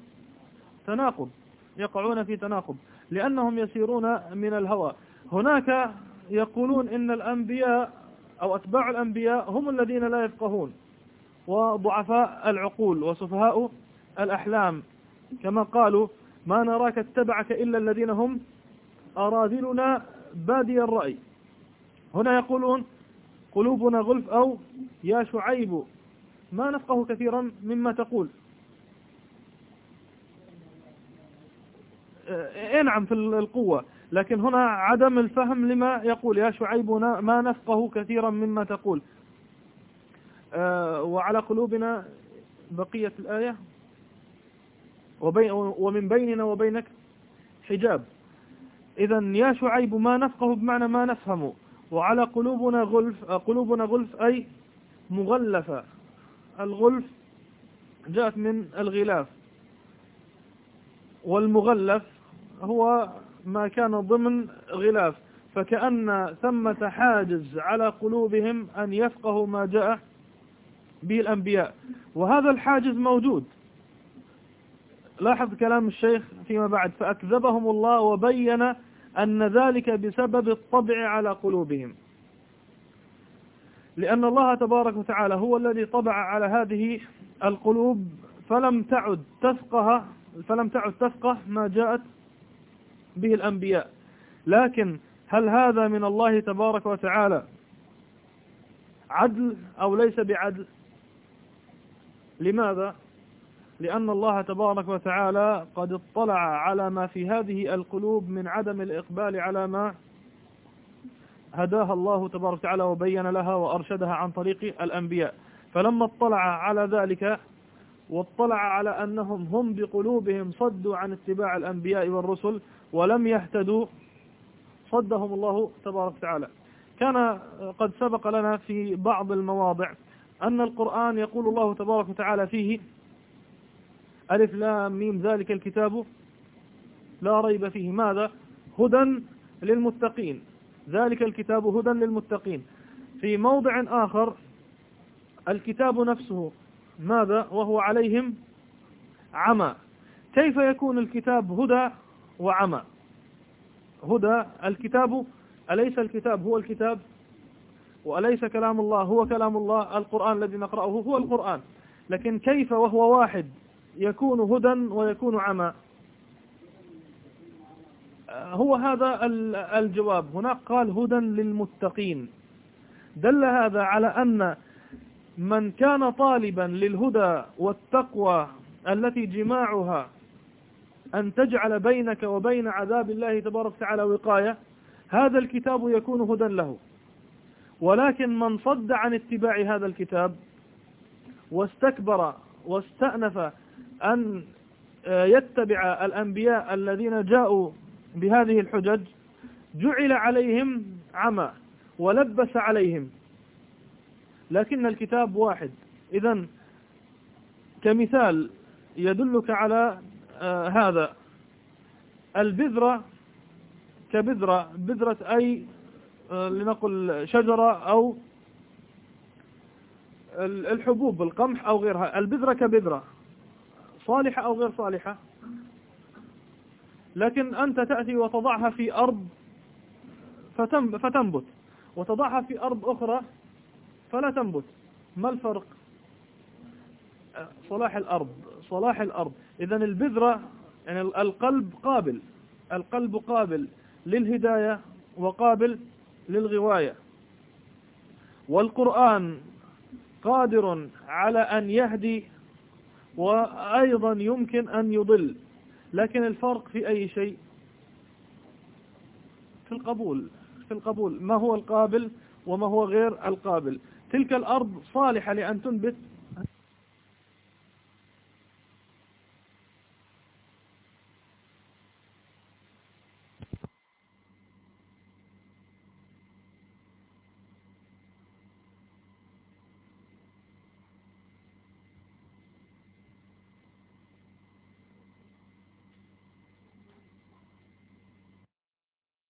في تناقض لأنهم يسيرون من الهوى. هناك يقولون إن الأنبياء أو أتباع الأنبياء هم الذين لا يفقهون وضعفاء العقول وسفهاء الأحلام، كما قالوا ما نراك اتبعك إلا الذين هم أراذلنا بادي الرأي. هنا يقولون قلوبنا غلف، أو يا شعيب ما نفقه كثيرا مما تقول. نعم في القوة، لكن هنا عدم الفهم لما يقول يا شعيب ما نفقه كثيرا مما تقول. وعلى قلوبنا بقية الآية ومن بيننا وبينك حجاب. إذن يا شعيب ما نفقه بمعنى ما نفهم، وعلى قلوبنا غلف أي مغلفة. الغلف جاءت من الغلاف، والمغلف هو ما كان ضمن غلاف، فكأن ثمة حاجز على قلوبهم أن يفقهوا ما جاء به الأنبياء، وهذا الحاجز موجود. لاحظ كلام الشيخ فيما بعد: فأكذبهم الله وبين أن ذلك بسبب الطبع على قلوبهم، لأن الله تبارك وتعالى هو الذي طبع على هذه القلوب فلم تعد تفقه ما جاءت به الأنبياء. لكن هل هذا من الله تبارك وتعالى عدل أو ليس بعدل؟ لماذا؟ لأن الله تبارك وتعالى قد اطلع على ما في هذه القلوب من عدم الإقبال على ما هداها الله تبارك وتعالى وبين لها وأرشدها عن طريق الأنبياء. فلما اطلع على ذلك واطلع على أنهم هم بقلوبهم صدوا عن اتباع الأنبياء والرسل ولم يهتدوا، صدهم الله تبارك وتعالى. كان قد سبق لنا في بعض المواضع أن القرآن يقول الله تبارك وتعالى فيه: ألف لام ميم ذلك الكتاب لا ريب فيه. ماذا؟ هدى للمتقين. ذلك الكتاب هدى للمتقين. في موضع آخر الكتاب نفسه ماذا؟ وهو عليهم عمى. كيف يكون الكتاب هدى وعمى؟ هدى الكتاب، أليس الكتاب هو الكتاب؟ وأليس كلام الله هو كلام الله؟ القرآن الذي نقرأه هو القرآن، لكن كيف وهو واحد يكون هدى ويكون عمى؟ هو هذا الجواب. هناك قال هدى للمتقين، دل هذا على أن من كان طالبا للهدى والتقوى التي جماعها أن تجعل بينك وبين عذاب الله تبارك وتعالى وقاية، هذا الكتاب يكون هدى له. ولكن من صد عن اتباع هذا الكتاب واستكبر واستأنف أن يتبع الأنبياء الذين جاءوا بهذه الحجج، جعل عليهم عمى ولبس عليهم، لكن الكتاب واحد. إذن كمثال يدلك على هذا: البذرة كبذرة، بذرة أي لنقل شجرة أو الحبوب القمح أو غيرها. البذرة كبذرة، صالحة أو غير صالحة، لكن أنت تأتي وتضعها في أرض فتنبت، وتضعها في أرض أخرى فلا تنبت. ما الفرق؟ صلاح الأرض. إذن البذرة يعني القلب قابل، القلب قابل للهداية وقابل للغواية، والقرآن قادر على أن يهدي وأيضا يمكن أن يضل، لكن الفرق في أي شيء؟ في القبول، ما هو القابل وما هو غير القابل. تلك الأرض صالحة لأن تنبت